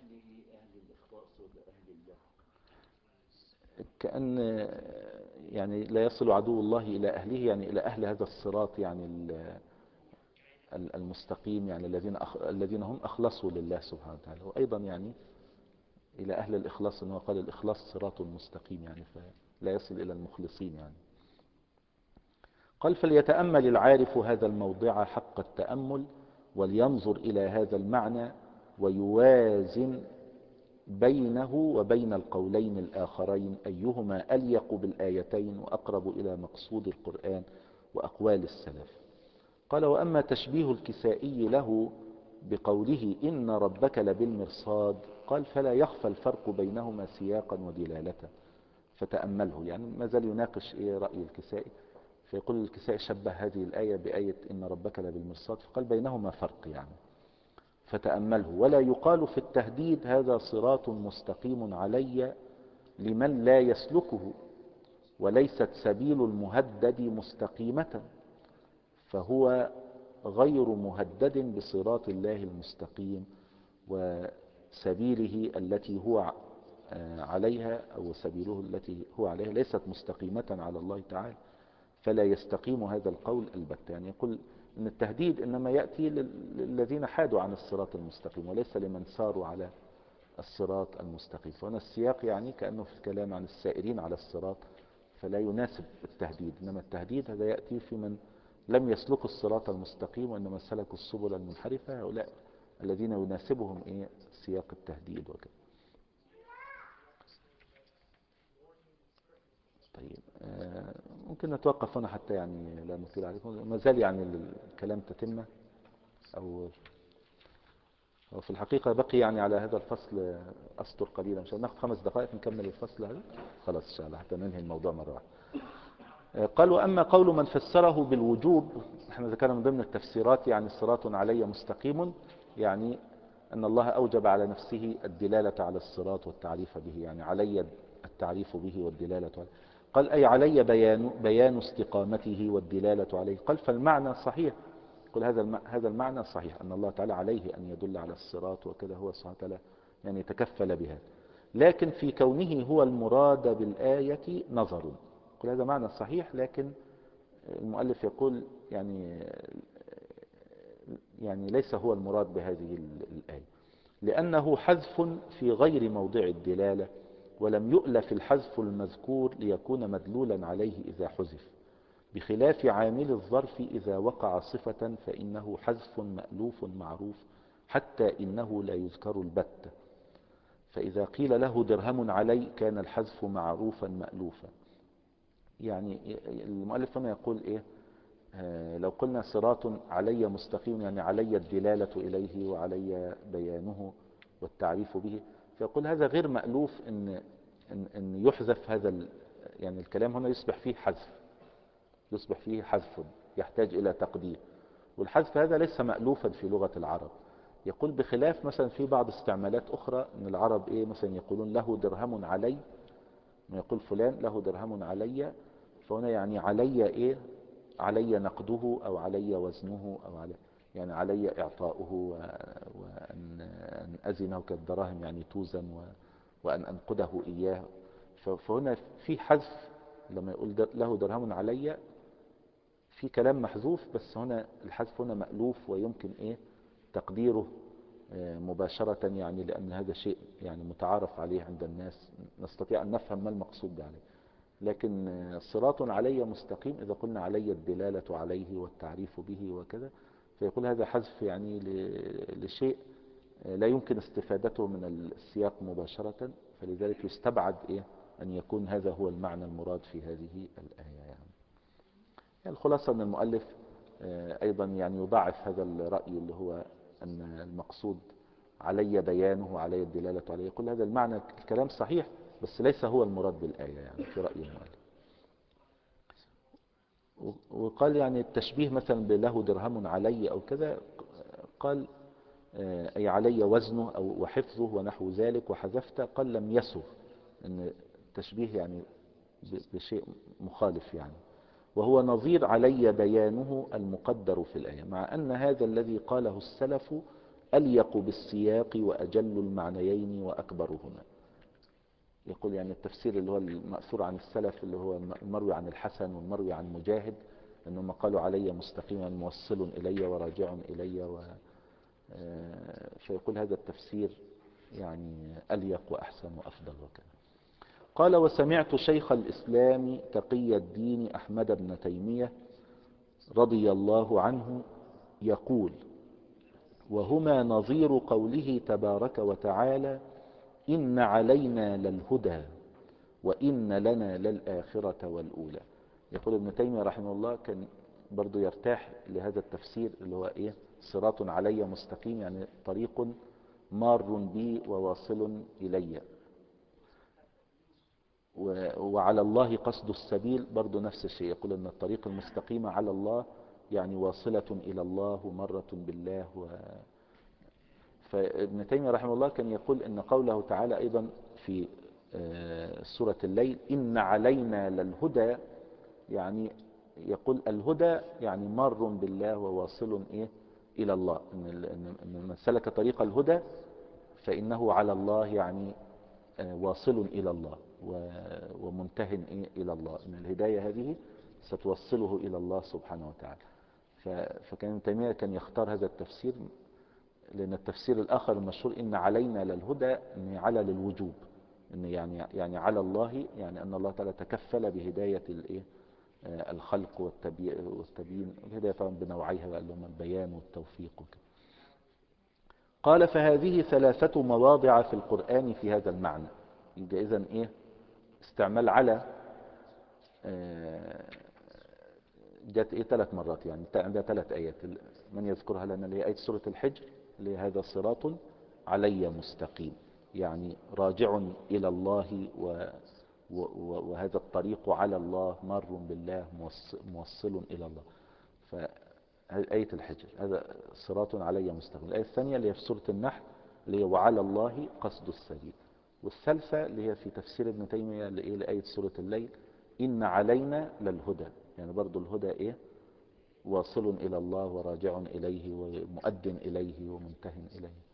Speaker 1: كأن يعني لا يصل عدو الله إلى أهله، يعني إلى أهل هذا الصراط، يعني ال- ال- المستقيم، يعني الذين أخ... الذين هم أخلصوا لله سبحانه وتعالى، وأيضا يعني إلى أهل الإخلاص، أنه قال الإخلاص صراط مستقيم، يعني فلا يصل إلى المخلصين يعني. قال فليتأمل العارف هذا الموضع حق التأمل، ولينظر إلى هذا المعنى، ويوازن بينه وبين القولين الآخرين أيهما أليق بالآيتين وأقرب إلى مقصود القرآن وأقوال السلف. قال وأما تشبيه الكسائي له بقوله إن ربك لبالمرصاد، قال فلا يخفى الفرق بينهما سياقا ودلالة، فتأمله. يعني ما زال يناقش إيه رأي الكسائي، فيقول الكسائي شبه هذه الآية بآية إن ربك لبالمرصاد، فقال بينهما فرق يعني، فتأمله. ولا يقال في التهديد هذا صراط مستقيم علي لمن لا يسلكه، وليست سبيل المهدد مستقيمة، فهو غير مهدد بصراط الله المستقيم، وسبيله التي هو عليها، أو سبيله التي هو عليها ليست مستقيمة على الله تعالى، فلا يستقيم هذا القول البتة. يعني يقول أن التهديد إنما يأتي للذين حادوا عن الصراط المستقيم، وليس لمن ساروا على الصراط المستقيم. فهنا السياق يعني كأنه في الكلام عن السائرين على الصراط، فلا يناسب التهديد، إنما التهديد هذا يأتي في من لم يسلكوا الصراط المستقيم، وإنما سلكوا السبل المنحرفة، هؤلاء الذين يناسبهم إيه سياق التهديد وكذا. طيب آه، ممكن نتوقف هنا حتى يعني لا نطيل عليكم، ما زال يعني الكلام تتمة، أو أو في الحقيقة بقي يعني على هذا الفصل أسطر قليلا، مش ناخد خمس دقائق نكمل الفصل هذا خلاص إن شاء الله حتى ننهي الموضوع مرة واحدة. آه، قال وأما قول من فسره بالوجوب، احنا ذكرنا من ضمن التفسيرات يعني صراط علي مستقيم، يعني أن الله أوجب على نفسه الدلالة على الصراط والتعريف به، يعني علي التعريف به والدلالة عليه. قال أي علي بيان, بيان استقامته والدلالة عليه. قال فالمعنى صحيح، قل هذا الم- هذا المعنى صحيح، أن الله تعالى عليه أن يدل على الصراط وكذا، هو سبحانه وتعالى يعني تكفل بها، لكن في كونه هو المراد بالآية نظر. قل هذا معنى صحيح، لكن المؤلف يقول يعني يعني ليس هو المراد بهذه ال- الآية، لأنه حذف في غير موضع الدلالة، ولم يؤلف الحذف المذكور ليكون مدلولا عليه إذا حذف، بخلاف عامل الظرف إذا وقع صفة فإنه حذف مألوف معروف، حتى إنه لا يذكر البتة، فإذا قيل له درهم علي كان الحذف معروفا مألوفا. يعني المؤلف هنا يقول إيه، آه، لو قلنا صراط علي مستقيم، يعني علي الدلالة إليه وعلي بيانه والتعريف به، فيقول هذا غير مألوف إن, إن, إن يحذف هذا ال... يعني الكلام هنا يصبح فيه حذف، يصبح فيه حذف يحتاج إلى تقدير، والحذف هذا ليس مألوفا في لغة العرب، يقول بخلاف مثلا في بعض استعمالات أخرى أن العرب إيه مثلا يقولون له درهم علي، ما يقول فلان له درهم علي، فهنا يعني علي إيه، علي نقده أو علي وزنه أو علي يعني علي إعطاؤه و- وأن أن أزنه كالدراهم يعني توزن و- وأن أنقده إياه. ف- فهنا في حذف لما يقول در- له درهم علي، في كلام محذوف، بس هنا الحذف هنا مألوف ويمكن إيه تقديره آه، مباشرة، يعني لأن هذا شيء يعني متعارف عليه عند الناس، نستطيع أن نفهم ما المقصود به عليه. لكن آه، صراط علي مستقيم، إذا قلنا علي الدلالة عليه والتعريف به وكذا، فيقول هذا حذف يعني ل- لشيء آه، لا يمكن استفادته من السياق مباشرة، فلذلك يستبعد إيه أن يكون هذا هو المعنى المراد في هذه الآية يعني. يعني الخلاصة أن المؤلف آه، أيضا يعني يضاعف هذا الرأي اللي هو أن المقصود علي بيانه وعلي الدلالة عليه، يقول هذا المعنى الكلام صحيح بس ليس هو المراد بالآية يعني في رأي المؤلف. وقال يعني التشبيه مثلا بله درهم علي أو كذا، قال آه، أي علي وزنه أو وحفظه ونحو ذلك، وحذفت قال لم يسر، أن التشبيه يعني ب- بشيء مخالف يعني، وهو نظير علي بيانه المقدر في الآية، مع أن هذا الذي قاله السلف أليق بالسياق وأجل المعنيين وأكبرهما. يقول يعني التفسير اللي هو المأثور عن السلف اللي هو المروي عن الحسن والمروي عن مجاهد، أنهم قالوا علي مستقيما موصل إلي وراجع إلي و... آه، فيقول هذا التفسير يعني أليق وأحسن وأفضل وكذا. قال وسمعت شيخ الإسلام تقي الدين أحمد بن تيمية رضي الله عنه يقول وهما نظير قوله تبارك وتعالى إن علينا للهدى وإن لنا للآخرة والأولى. يقول ابن تيمية رحمه الله كان برضو يرتاح لهذا التفسير اللي هو إيه صراط علي مستقيم، يعني طريق مار بي وواصل إلي، وعلى الله قصد السبيل برضو نفس الشيء، يقول أن الطريق المستقيم على الله يعني واصلة إلى الله مرة بالله و... فابن تيمية رحمه الله كان يقول أن قوله تعالى أيضا في آه، سورة الليل إن علينا للهدى، يعني يقول الهدى يعني مار بالله وواصل إيه إلى الله، إن إن من سلك طريق الهدى فإنه على الله يعني آه، واصل إلى الله ومنتهٍ إيه إلى الله، إن الهداية هذه ستوصله إلى الله سبحانه وتعالى. فكان ابن تيمية كان يختار هذا التفسير، لأن التفسير الآخر المشهور إن علينا للهدى إن على للوجوب، إن يعني يعني على الله يعني أن الله تعالى تكفل بهداية الإيه آه، الخلق والتبيين، الهداية طبعا بنوعيها بقى اللي هم البيان والتوفيق وكده. قال فهذه ثلاثة مواضع في القرآن في هذا المعنى، يبقى إذن إيه استعمال على آه، جت إيه ثلاث مرات، يعني عندها ثلاث آيات، من يذكرها لنا اللي هي آية سورة الحجر اللي هي هذا صراط علي مستقيم، يعني راجع إلى الله و و- وهذا الطريق على الله مار بالله موص- موصل إلى الله. فآية الحجر هذا صراط علي مستقيم. الآية الثانية اللي هي في سورة النحل اللي هي وعلى الله قصد السبيل. والثالثة اللي هي في تفسير ابن تيمية لإيه لآية سورة الليل إن علينا للهدى، يعني برضو الهدى إيه واصل إلى الله وراجع إليه ومؤد إليه ومنتهٍ إليه.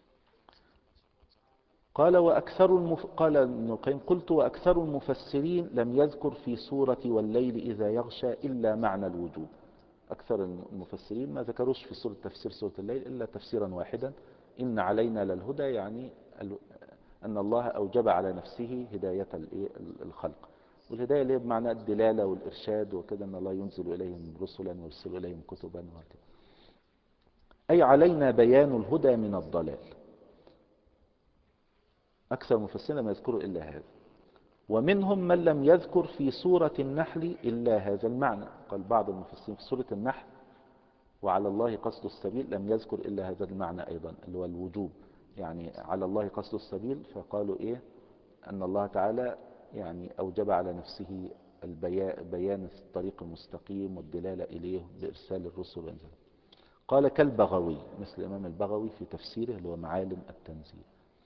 Speaker 1: قال وأكثر المف... قال ابن القيم قلت وأكثر المفسرين لم يذكر في سورة والليل إذا يغشى إلا معنى الوجوب. أكثر المفسرين ما ذكروش في سورة تفسير سورة الليل إلا تفسيرا واحدا إن علينا للهدى، يعني ال... أن الله أوجب على نفسه هداية الخلق، والهداية اللي هي بمعنى الدلالة والإرشاد وكذا، أن الله ينزل إليهم رسلا ويرسل إليهم كتبا وكذا، أي علينا بيان الهدى من الضلال. أكثر المفسرين لم يذكروا إلا هذا، ومنهم من لم يذكر في سورة النحل إلا هذا المعنى. قال بعض المفسرين في سورة النحل وعلى الله قصد السبيل لم يذكر إلا هذا المعنى أيضا اللي هو الوجوب، يعني على الله قصد السبيل، فقالوا إيه أن الله تعالى يعني أوجب على نفسه البيان بيان الطريق المستقيم والدلالة إليه بإرسال الرسل وإنزاله. قال كالبغوي، مثل الإمام البغوي في تفسيره اللي هو معالم التنزيل.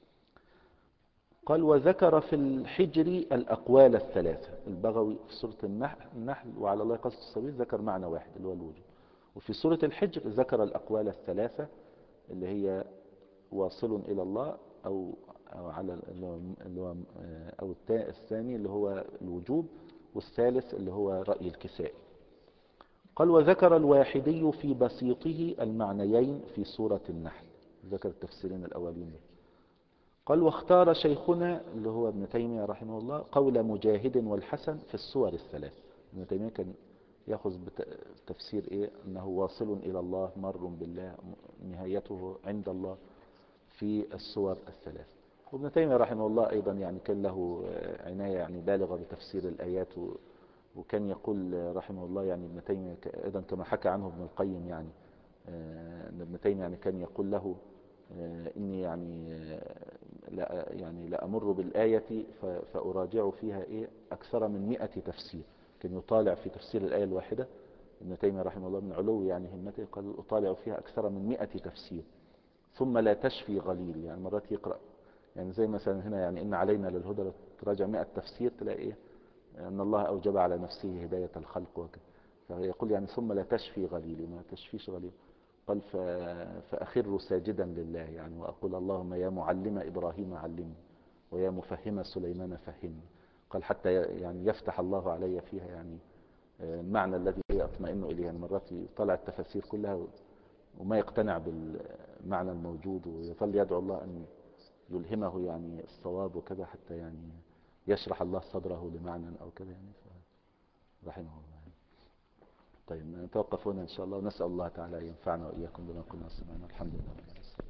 Speaker 1: قال وذكر في الحجر الأقوال الثلاثة. البغوي في سورة النحل, النحل وعلى الله قصد السبيل ذكر معنى واحد اللي هو الوجود، وفي سورة الحجر ذكر الأقوال الثلاثة اللي هي واصل إلى الله، أو أو على اللي هو اللي هو أو الثاني اللي هو الوجوب، والثالث اللي هو رأي الكسائي. قال وذكر الواحدي في بسيطه المعنيين في سورة النحل، ذكر التفسيرين الأولين. قال واختار شيخنا اللي هو ابن تيمية رحمه الله قول مجاهد والحسن في الصور الثلاث. ابن تيمية كان يأخذ بتفسير إيه؟ أنه واصل إلى الله، مر بالله، نهايته عند الله في الصور الثلاث. وابن تيمية رحمه الله أيضا يعني كان له عناية يعني بالغة بتفسير الآيات، وكان يقول رحمه الله يعني ابن تيمية أيضا كما حكى عنه ابن القيم يعني أن ابن تيمية يعني كان يقول له إني يعني لا يعني لأمر بالآية فأراجع فيها إيه أكثر من مئة تفسير. كان يطالع في تفسير الآية الواحدة ابن تيمية رحمه الله من علو يعني همته، قال أطالع فيها أكثر من مئة تفسير ثم لا تشفي غليل. يعني مرات يقرأ يعني زي مثلا هنا يعني إن علينا للهدى لو تراجع مئة تفسير تلاقي إيه أن الله أوجب على نفسه هداية الخلق وكذا. فيقول يعني ثم لا تشفي غليل، ما تشفيش غليل. قال فأخر ساجدا لله يعني وأقول اللهم يا معلم إبراهيم علمني ويا مفهم سليمان فهمني. قال حتى يعني يفتح الله علي فيها يعني المعنى الذي أطمئن إليه. يعني مرات يطلع التفاسير كلها وما يقتنع بالمعنى الموجود، ويظل يدعو الله أن يلهمه يعني الصواب وكذا، حتى يعني يشرح الله صدره لمعنى أو كذا يعني رحمه الله. طيب نتوقف هنا إن شاء الله، ونسأل الله تعالى أن ينفعنا وإياكم بما كنا سمعنا. الحمد لله.